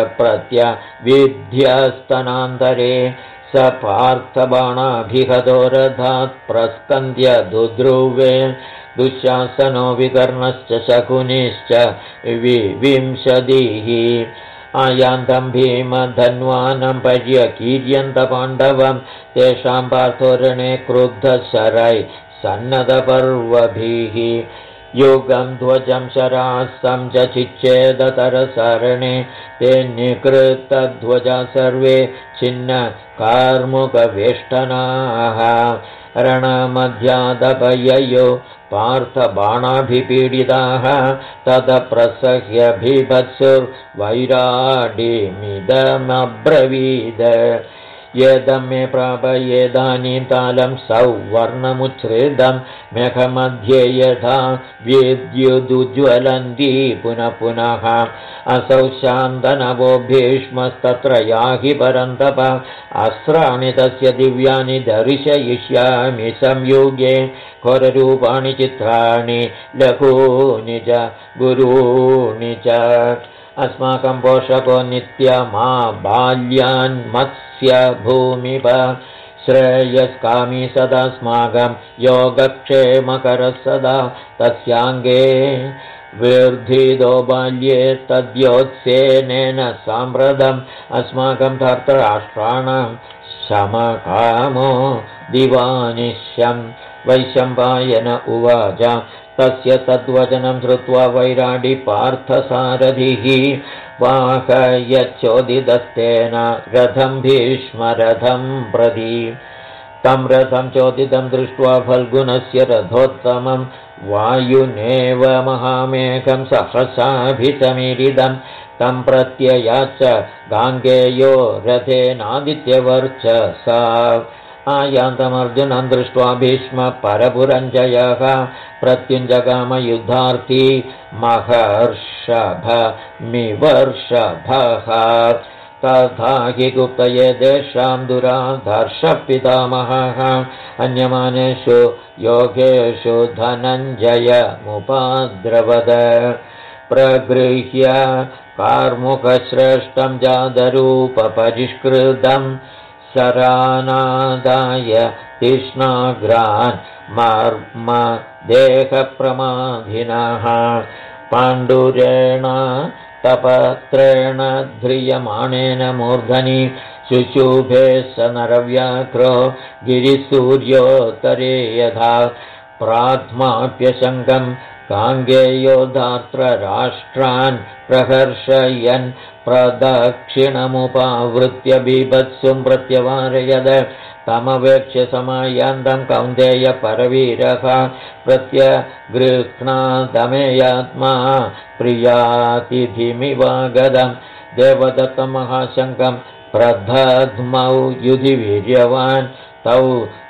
प्रत्यविध्यस्तनान्तरे स पार्थबाणाभिहतो रथात् प्रस्कन्द्य दुद्रुवे दुःशासनो विकर्णश्च शकुनिश्च विंशतिः आयान्तं भीमधन्वानं पर्यकीर्यन्तपाण्डवं तेषां पार्थोरणे क्रुद्धशरै सन्नतपर्वभिः युगं ध्वजं शरास्तं च चिच्छेदतरसरणे ते निकृतध्वजा सर्वे छिन्नकार्मुकवेष्टनाः रणमध्यादपययो पार्थबाणाभिपीडिताः तदप्रसह्य बिभत्सुर्वैराडिमिदमब्रवीद येदं मे प्रापयेदानीं तालं सौवर्णमुच्छ्रितं मेघमध्ये यथा विद्युदुज्ज्वलन्ति पुनः पुनः असौ शान्तनवो भीष्मस्तत्र याहि परन्तप अस्त्राणि तस्य दिव्यानि दर्शयिष्यामि संयुगे घोररूपाणि चित्राणि लघूनि च गुरूणि च अस्माकं पोषको नित्यमा बाल्यान्मत्स्य भूमिप श्रेयस्कामी सदास्माकं योगक्षेमकरः सदा तस्याङ्गे वर्धितो बाल्ये तद्योत्सेनेन साम्प्रतम् अस्माकं धर्तराष्ट्राणां शमकामो दिवानिश्यं वैशम्पायन उवाच तस्य तद्वचनं श्रुत्वा वैराडी पार्थसारथिः वाहयच्चोदितस्तेन रथं भीष्मरथं प्रति तं रथं चोदितं दृष्ट्वा फल्गुनस्य रथोत्तमं वायुनेव महामेघं सहसाभितमीरिदं तं प्रत्ययाच्च गाङ्गेयो रथेनादित्यवर्चसा आयान्तमर्जुनं दृष्ट्वा भीष्म परपुरञ्जयः प्रत्युञ्जगामयुद्धार्थी महर्षभमिवर्षभः तथा हि गुप्तये तेषां दुराधर्षपितामहः अन्यमानेषु योगेषु धनञ्जयमुपाद्रवद प्रगृह्य कार्मुकश्रेष्ठं जातरूपपरिष्कृतं शरानादाय तीक्ष्णाग्रान् मर्मदेहप्रमाधिनः पाण्डुरेण तपत्रेण ध्रियमाणेन मूर्धनि शुशुभे स नरव्याघ्रो गिरिसूर्योत्तरे यथा प्रात्माप्यशङ्कं गाङ्गेयोधार्त्रराष्ट्रान् प्रहर्षयन् प्रदक्षिणमुपावृत्य बीभत्सुं प्रत्यवारयद तमवेक्ष्य समायान्तं कौन्तेय परवीरः प्रत्यगृह्णादमेयात्मा प्रियातिथिमिवागदं देवदत्तमहाशङ्कं प्रदध्मौ युधिवीर्यवान् तौ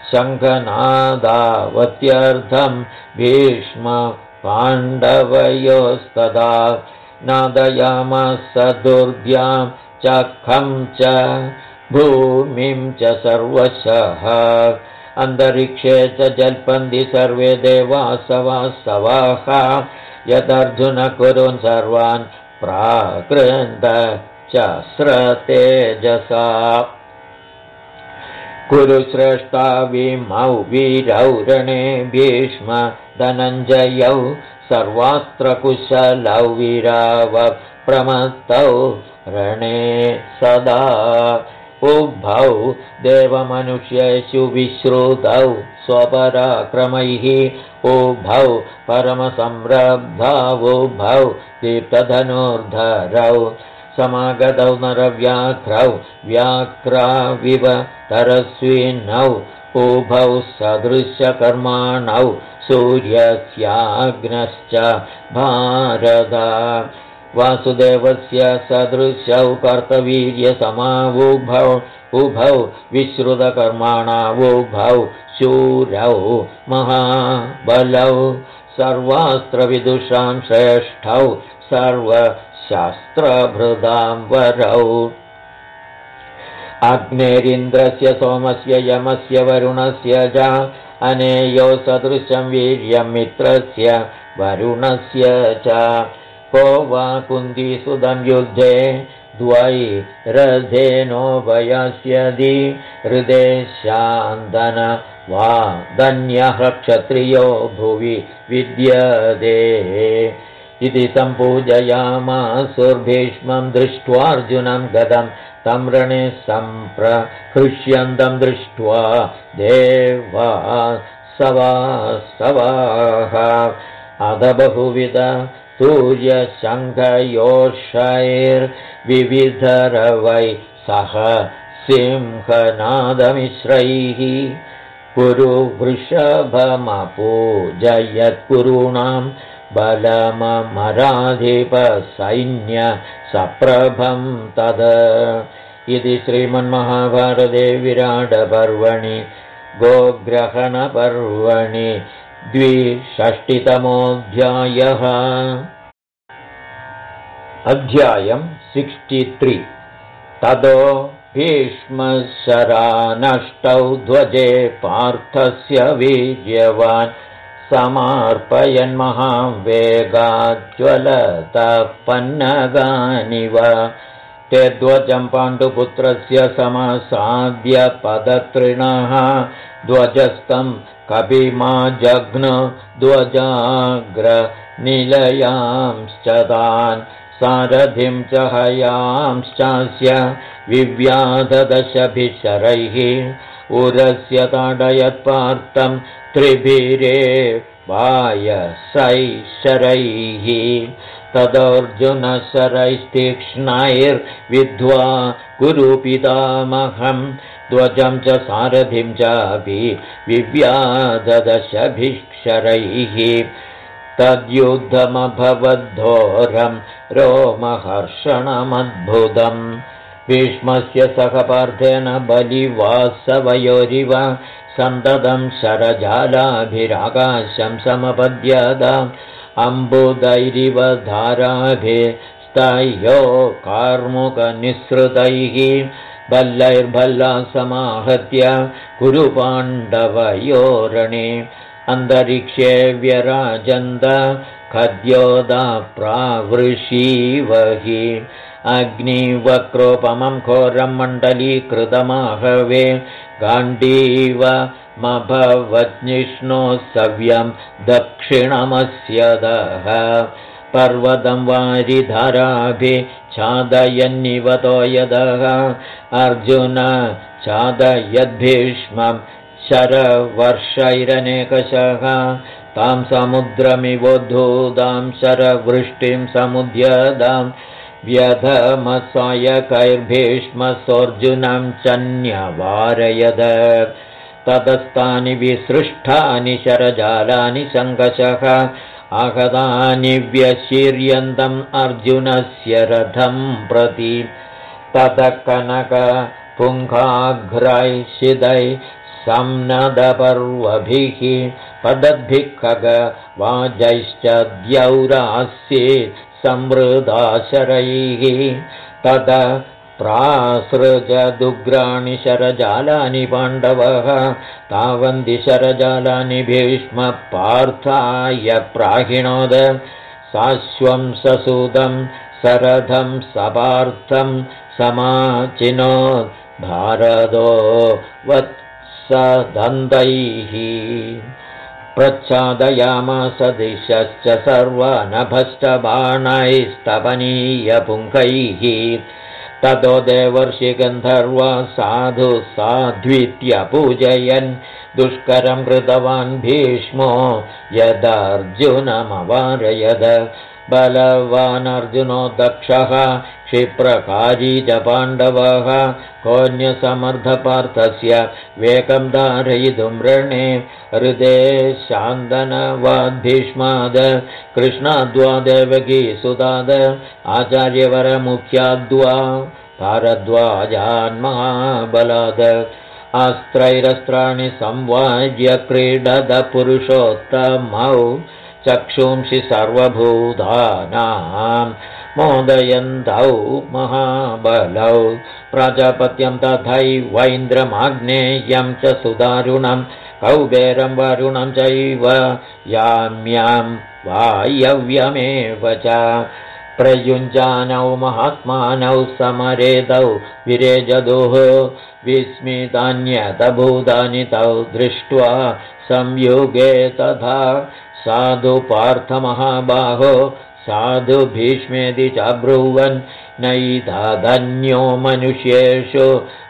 शङ्खनादावत्यर्थं भीष्म पाण्डवयोस्तदा नादयामास दुर्द्यां चखं च भूमिं च सर्वशः अन्तरिक्षे च जल्पन्ति सर्वे देवासवासवाः यदर्जुन कुरुन् सर्वान् प्राकृन्त च स्रतेजसा कुरुश्रेष्ठाविमौ वीरौ रणे भीष्म धनञ्जयौ सर्वास्त्रकुशलौ वीराव प्रमत्तौ रणे सदा उभौ देवमनुष्येषु विश्रुतौ स्वपराक्रमैः उभौ परमसंरब्धौ उभौ दीप्तधनुर्धरौ समागतौ नरव्याघ्रौ व्याघ्राविव तरस्विनौ उभौ सदृशकर्माणौ सूर्यस्याग्नश्च भारत वासुदेवस्य सदृशौ कर्तवीर्यसमावुभौ उभौ विश्रुतकर्माणावुभौ शूरौ महाबलौ सर्वास्त्रविदुषां श्रेष्ठौ सर्वशास्त्रभृदां वरौ अग्नेरिन्द्रस्य सोमस्य यमस्य वरुणस्य च अनेयो सदृशं वीर्यं मित्रस्य वरुणस्य च को वा कुन्तीसुतं युद्धे द्वै रथेनोभयस्यदि हृदे शान्तन वा धन्यः क्षत्रियो भुवि विद्यते इति सम्पूजयामासुर्भीष्मं दृष्ट्वार्जुनं गदं तं रणे सम्प्रहृष्यन्तं दृष्ट्वा देवा सवाः अध बहुविध सूर्यशङ्खयोषैर्विविधरवै सह सिंहनादमिश्रैः कुरु वृषभमपूजयत्कुरूणां बलममराधिपसैन्य सप्रभं तद इति श्रीमन्महाभारते विराटपर्वणि गोग्रहणपर्वणि 62तमोऽध्यायः। अध्यायं 63। ततो भीष्मशरानष्टौ ध्वजे पार्थस्य वीर्यवान् समार्पयन्महावेगाज्ज्वलतः पन्नगानिव। ते ध्वजं पाण्डुपुत्रस्य समासाद्य पदतृणः ध्वजस्थं कपिमा जघ्न ध्वजाग्रनिलयांश्च तान् सारथिं च हयांश्चास्य विव्याधदशभिशरैः उरस्य ताडयत्पार्थं त्रिभिरे वायसैशरैः। तदर्जुनशरैस्तीक्ष्णैर्विद्ध्वा गुरुपितामहं ध्वजं च सारथिं चापि विव्याधदशभिशरैः। तद्युद्धमभवद्धोरं रोमहर्षणमद्भुतम्। भीष्मस्य सह पार्थेन बलिवासवयोरिव सन्ततं शरजालाभिराकाशं समपद्यताम् अम्बुदैरिव धाराभिस्तयो कार्मुकनिःसृतैः भल्लैर्भल्ला समाहत्य कुरुपाण्डवयोरणे। अन्तरिक्षे व्यराजन्त खद्योदा प्रावृषीवहि अग्निवक्रोपमं घोरं मण्डलीकृतमाहवे गाण्डीवमभवज्ञिष्णो सव्यं दक्षिणमस्यदः पर्वतं वारिधराभिच्छादयन्निवतो यदः अर्जुन छादयद्भीष्मं शरवर्षैरनेकशः तां समुद्रमिवोद्धूतां शरवृष्टिं समुद्यतां व्यधमसायकैर्भीष्मसोऽर्जुनं चन्यवारयद। ततस्तानि विसृष्टानि शरजालानि सङ्कषः आहतानि व्यशीर्यन्तम् अर्जुनस्य रथं प्रति। ततः कनकपुङ्खाघ्रैशिदैः संनदपर्वभिः पदद्भिः खगवाजैश्च द्यौरास्ये संवृदाशरैः। तदा प्रासृजदुग्राणि शरजालानि पाण्डवः तावन्ति शरजालानि भीष्मपार्थाय प्राहिणोद। साश्वं ससूतं सरथं सपार्थं समाचिनोत् भारतो वत्सदन्तैः। प्रच्छादयामास दिशश्च सर्वनभश्चबाणैस्तपनीयपुङ्खैः। ततो देवर्षिगन्धर्वा साधु साध्वीत्य पूजयन् दुष्करं कृतवान् भीष्मो यदर्जुनमवारयद। बलवानर्जुनो दक्षः क्षिप्रकारी च पाण्डवः कोऽन्यसमर्थपार्थस्य वेगं धारयितुं रणे। हृदे शान्तनवाद्भीष्माद कृष्णाद्वा देवकीसुताद आचार्यवरमुख्याद्वा भारद्वाजान्महाबलाद। अस्त्रैरस्त्राणि संवाज्य क्रीडद पुरुषोत्तमौ चक्षुंषि सर्वभूतानां मोदयन्तौ महाबलौ। प्रजापत्यं तथैवैन्द्रमाग्नेयं च सुदारुणं कौबेरं वरुणं चैव याम्यां वायव्यमेव च। प्रयुञ्जानौ महात्मानौ समरेतौ विरेजदुः विस्मितान्यतभूतानि तौ दृष्ट्वा संयुगे तथा। साधु पार्थमहाबाहो साधु भीष्मेति चाब्रुवन् नैतादन्यो मनुष्येषु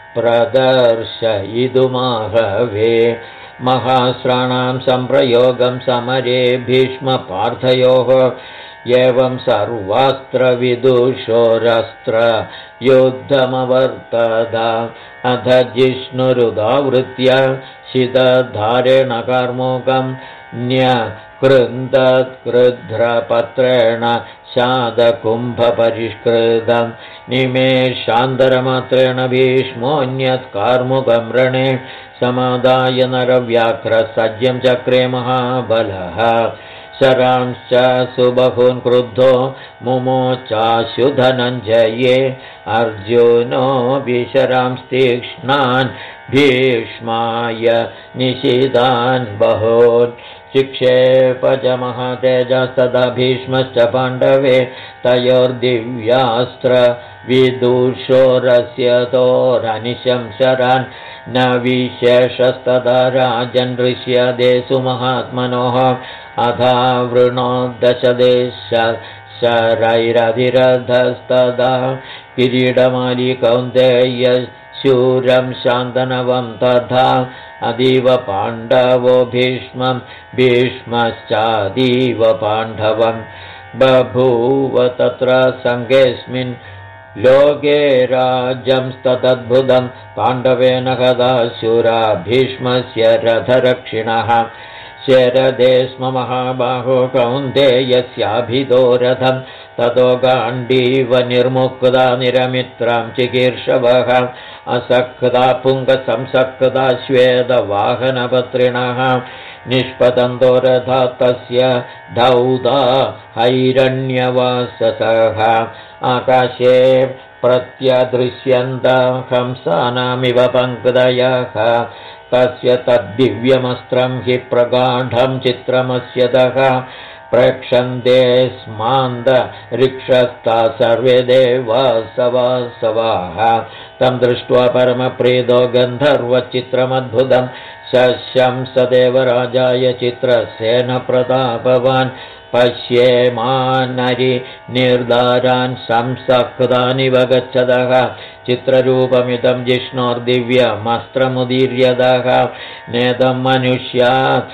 प्रदर्शयितुमाहवे। महास्त्राणां सम्प्रयोगं समरे भीष्मपार्थयोः एवं सर्वास्त्रविदुषोरस्त्र युद्धमवर्तत। अथ जिष्णुरुदावृत्य शितधारेण कार्मुकं न्यकृन्दत्कृध्रपत्रेण शादकुम्भपरिष्कृतं निमेषान्तरमात्रेण भीष्मोऽन्यत्कार्मुकं रणे समादाय नरव्याघ्रसज्यं चक्रे महाबलः शरांश्च सुबहून् क्रुद्धो मुमोचाशुधनञ्जये अर्जुनो विशरांस्तीक्ष्णान् भीष्माय निषिदान् बहून् शिक्षेपजमहातेजस्तदा भीष्मश्च पाण्डवे तयोर्दिव्यास्त्रविदुषोरस्यतोरनिशं शरान् न विशेषस्तदा राजन् ऋष्यदे सुमहात्मनोः अथावृणोदशदेशरैरधिरथस्तदा किरीटमाली कौन्तेय शूरं शान्तनवं तथा अतीव पाण्डवो भीष्मं भीष्मश्चातीव पाण्डवं बभूव तत्र सङ्गेऽस्मिन् लोके राज्यंस्तदद्भुतं पाण्डवेन कदा शूरा भीष्मस्य रथरक्षिणः शरदे स्म महाबाहो कौन्तेयस्याभितो रथं ततो गाण्डीव निर्मुक्ता निरमित्रां चिकीर्षवः असक्ता पुङ्गसंसक्ता श्वेतवाहनपत्रिणः निष्पतन्तो रथा तस्य धौता हैरण्यवाससः आकाशे प्रत्यदृश्यन्त हंसानामिव पङ्क्तयः तस्य तद्दिव्यमस्त्रं हि प्रगाढं चित्रमस्यतः प्रेक्षन्ते स्मान्दरिक्षस्ता सर्वे देवासवासवाः तं दृष्ट्वा परमप्रीतो गन्धर्वचित्रमद्भुतं शशंस देवराजाय चित्रसेन प्रतापवान् पश्येमानरि निर्धारान् संसक्तानिव गच्छतः चित्ररूपमिदं जिष्णोर्दिव्यमस्त्रमुदीर्यतः नेदं मनुष्यात्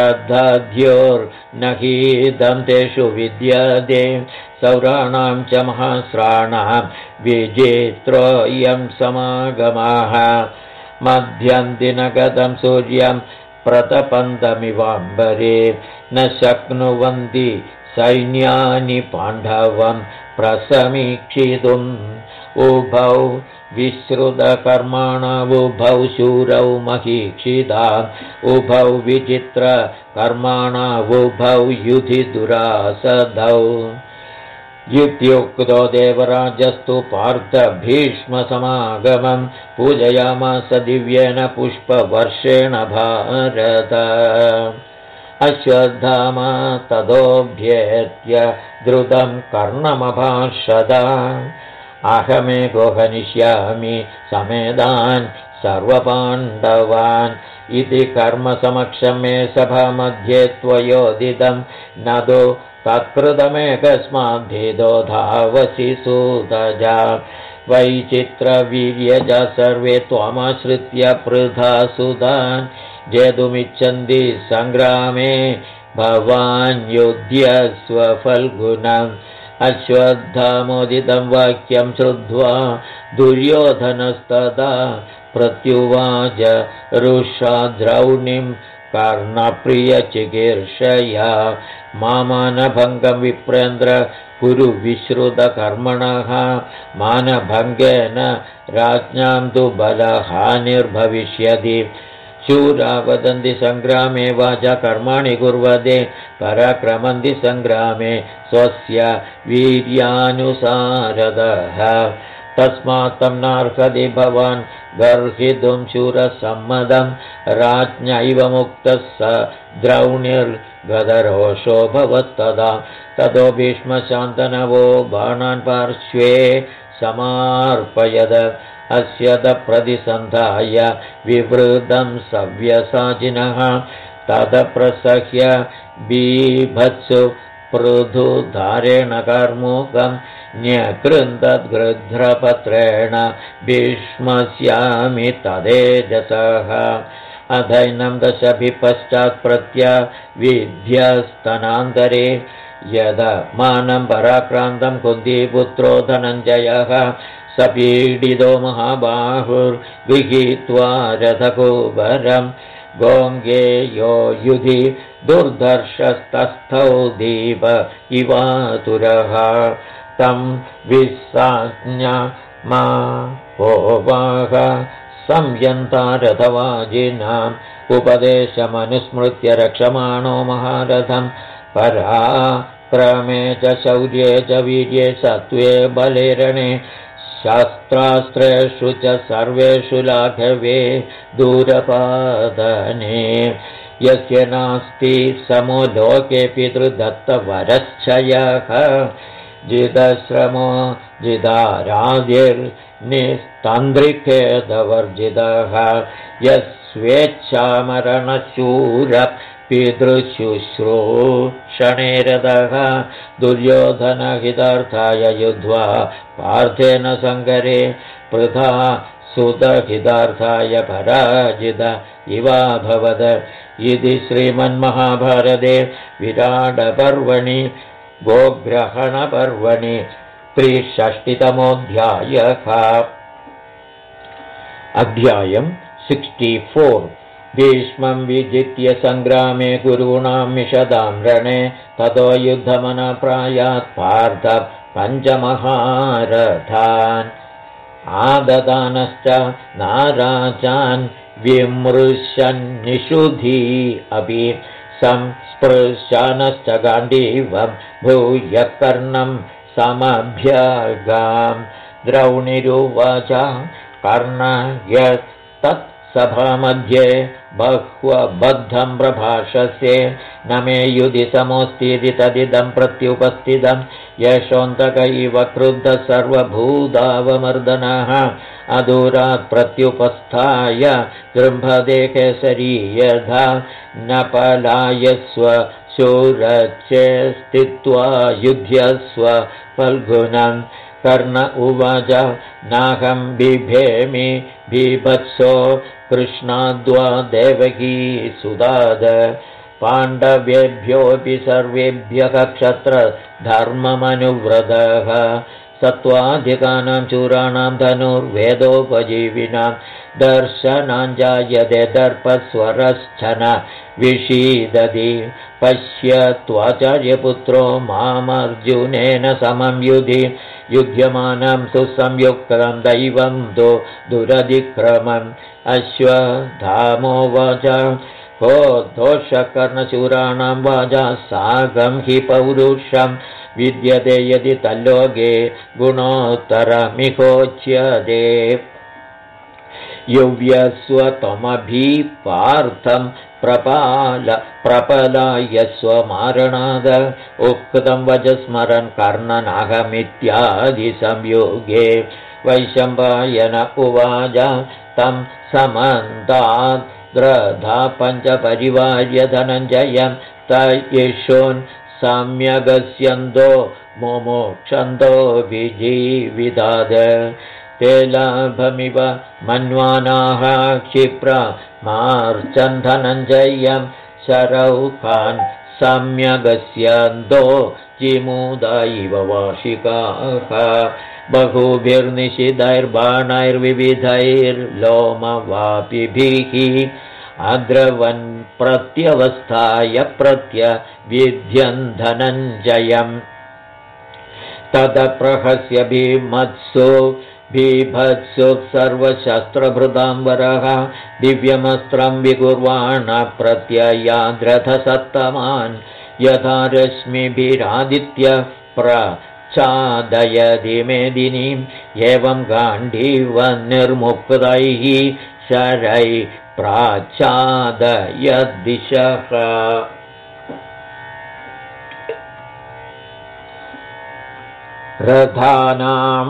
श्रद्धध्योर्नहीदं तेषु विद्यते सौराणां च महस्राणां विचित्रोऽयं समागमः मध्यं दिनगतं सूर्यं प्रतपन्तमिवाम्बरे न शक्नुवन्ति सैन्यानि पाण्डवं प्रसमीक्षितुम् उभौ विश्रुतकर्माणा उभौ शूरौ महीक्षिता उभौ विचित्रकर्माणा उभौ युधि दुरासदौ युक्त्युक्तो देवराजस्तु पार्थ भीष्मसमागमं पूजयामास दिव्येन पुष्पवर्षेण भारत अश्वत्थामा तदोऽभ्येत्य द्रुतं कर्णमभाषत अहमेको हनिष्यामि समेदान् सर्वपाण्डवान् इति कर्मसमक्षं मे सभामध्ये त्वयोदितं नदो तत्कृतमेकस्माद्धितो धावसि सूतजा वैचित्रवीर्यजा सर्वे त्वमाश्रित्य पृथा सुतान् जेतुमिच्छन्ति सङ्ग्रामे भवान् युध्यस्व फल्गुनम् अश्वत्थामोदितं वाक्यं श्रुत्वा दुर्योधनस्तदा प्रत्युवाच रुषा द्रौणीं कर्णप्रियचिकीर्षया मानभङ्गं विप्रेन्द्र कुरु विश्रुतकर्मणः मानभङ्गेन राज्ञां तु बलहानिर्भविष्यति शूरा वदन्ति सङ्ग्रामे वाचा कर्माणि कुर्वते पराक्रमन्ति सङ्ग्रामे स्वस्य वीर्यानुसारतः तस्मात् तं नार्हति भवान् गर्हितुं शूरसम्मतं राज्ञैव मुक्तः स द्रौणिर्गदरोषो भवत्तदा ततो भीष्मशान्तनवो बाणान् पार्श्वे समार्पयद अस्य प्रतिसन्धाय विवृतं सव्यसाचिनः तदप्रसह्य बीभत्सु पृथुधारेण कर्मुकं न्यकृन्दद्गृध्रपत्रेण भीष्मस्यामि तदेजसः अधैनं दशभिः पश्चात् प्रत्याविध्यस्तनान्तरे यदमानं पराक्रान्तं कुन्तीपुत्रो धनञ्जयः सपीडितो महाबाहुर्गृहीत्वा रथकुबरं गोङ्गेयो युधि दुर्धर्षस्तस्थौ दीप इवातुरः तं विस्साज्ञमापोवाह संयन्तारथवाजिनाम् उपदेशमनुस्मृत्य रक्षमाणो महारथम् पराक्रमे च शौर्ये च वीर्ये सत्त्वे बले रणे शास्त्रास्त्रेषु च सर्वेषु लाघवे दूरपादने यस्य नास्ति समो लोके पितृदत्तवरश्चयः जिदश्रमो जिदाराधिर्निस्तन्द्रिखेदवर्जितः यस्वेच्छामरणशूरः पितृशुश्रूषणेरदः दुर्योधनहितार्थाय युद्ध्वा पार्थेन सङ्गरे पृथा सुतहितार्थाय पराजित इवाभवद इति श्रीमन्महाभारते विराटपर्वणि गोग्रहणपर्वणि 360तमोऽध्यायः। अध्यायम् 64। भीष्मं विजित्य सङ्ग्रामे गुरूणां मिषदां रणे ततो युद्धमनप्रायात् पार्थ पञ्चमहारथान् आददानश्च नाराजान् विमृशन्निषुधी अपि संस्पृशानश्च गाण्डीवं भूय कर्णं समभ्यगाम् द्रौणिरुवाच कर्ण यत्तत्सभामध्ये बह्वबद्धं प्रभाषसे न मे युधि समोऽस्तीति तदिदं प्रत्युपस्थितं यशोऽन्तक इव क्रुद्धः सर्वभूतावमर्दनः अदूरात् प्रत्युपस्थाय जृम्भदे केसरी यथा न पलायस्व शूरचे स्थित्वा युध्यस्व फल्गुनं कर्ण उवाच नाहं बिभेमि बीभत्सो कृष्णाद्वा देवकी सुदाद पाण्डवेभ्योऽपि सर्वेभ्यः क्षत्रधर्ममनुव्रतः सत्त्वाधिकानां शूराणां धनुर्वेदोपजीविनां दर्शनाञ्जायते दर्पस्वरश्चन विषीदति पश्य त्वाचार्यपुत्रो मामर्जुनेन समं युधि युध्यमानं सुसंयुक्तं दैवं दुरधिक्रमम् अश्वत्थामोवाच को दोषकर्णशूराणां वाजा सागं हि पौरुषं विद्यते यदि तल्लोके गुणोत्तरमिहोच्यते युव्यस्वत्वमभिपार्थं प्रपलायस्व मारणाद उक्तं वचस्मरन् कर्णनाहमित्यादि संयोगे वैशम्पायन उवाच तं समन्तात् द्रधा पञ्चपरिवार्य धनञ्जयं तयिषून् सम्यगस्यन्दो मोमोक्षन्दो विजीविदाद ते लाभमिव मन्वानाः क्षिप्रमार्चन् धनञ्जयं शरौखान् सम्यगस्यन्दो जिमूदा इव वार्षिकाः बहुभिर्निशितैर्बाणैर्विविधैर्लोमवापिभिः अद्रवन् प्रत्यवस्थाय प्रत्यविध्यन् धनञ्जयम् तदप्रहस्य भीभत्सु सर्वशस्त्रभृताम्बरः दिव्यमस्त्रं विकुर्वाण प्रत्ययाद्रथसत्तमान् यथा रश्मिभिरादित्य प्रचादयति मेदिनीम् एवं गाण्डीवन्निर्मुक्तैः शरैः प्राचादयद्दिशः रथानां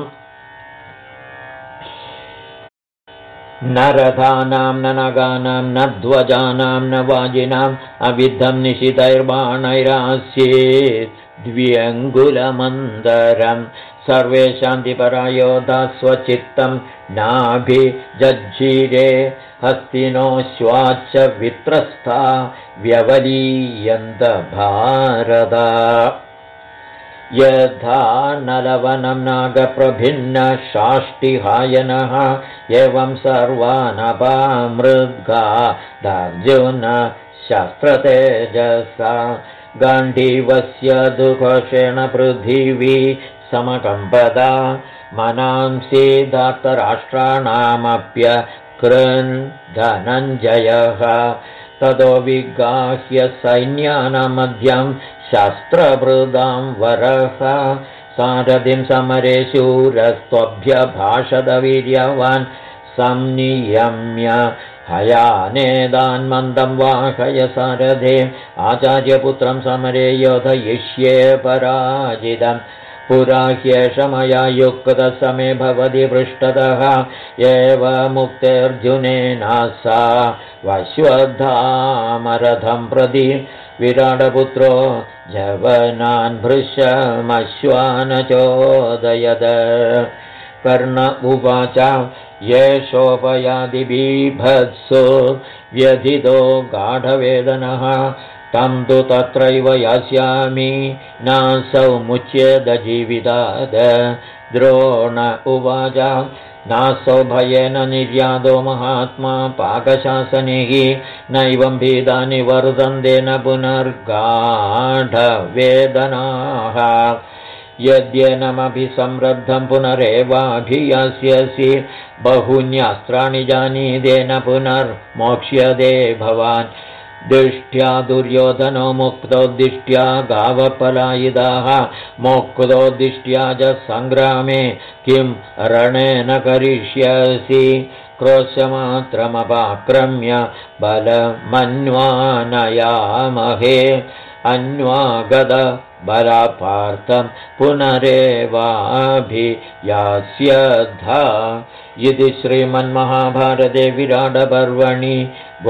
न रथानां न नगानां न ध्वजानां न वाजिनाम् अविद्धं निशितैर्बाणैरास्येत् द्व्यङ्गुलमन्दरं सर्वे शान्तिपरायोधा स्वचित्तं नाभिजज्जीरे हस्तिनोऽश्वाच्च वित्रस्था व्यवलीयन्त भारता यथा नलवनं नागप्रभिन्नशाष्टिहायनः एवं सर्वानपामृद्गादार्जुन शस्त्रतेजसा गाण्डीवस्य दुघोषेण पृथिवी समकम्पदा मनांसि धार्तराष्ट्राणामप्यकृन् धनञ्जयः ततो विगाह्य सैन्यानां मध्यं शस्त्रभृदां वरः सारथिं समरे शूरस्त्वभ्यभाषदवीर्यवान् संनियम्य हयानेदान् मन्दं वाहय सारथे आचार्यपुत्रं समरे योधयिष्ये पराजितम् पुरा ह्येष मया युक्तसमे भवति पृष्ठतः एवमुक्तेऽर्जुनेना सा वश्वधामरथं प्रति विराटपुत्रो जवनान् भृशमश्वानचोदयद कर्ण उवाच येषोपयादिबीभत्सो व्यथितो गाढवेदनः तं तु तत्रैव यास्यामि नासौ मुच्येदजीविताद द्रोण उवाच नासौ भयेन निर्यातो महात्मा पाकशासनिः नैवं भीतानि वर्धन्ते न पुनर्गाढवेदनाः यद्येनमपि संरब्धं पुनरेवाभियास्यसि बहून्यस्त्राणि जानीतेन पुनर्मोक्ष्यते भवान् दिष्ट्या दुर्योधनो मुक्तो दिष्ट्या गावपलायिताः मोक्तो दिष्ट्या च सङ्ग्रामे किं रणेन करिष्यसि क्रोशमात्रमपाक्रम्य बलमन्वानयामहे अन्वागद बलापार्थं पुनरेवाभियास्यद्धा इति श्रीमन्महाभारते विराटपर्वणि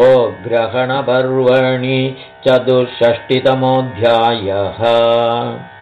गोग्रहणपर्वणि 64तमोऽध्यायः।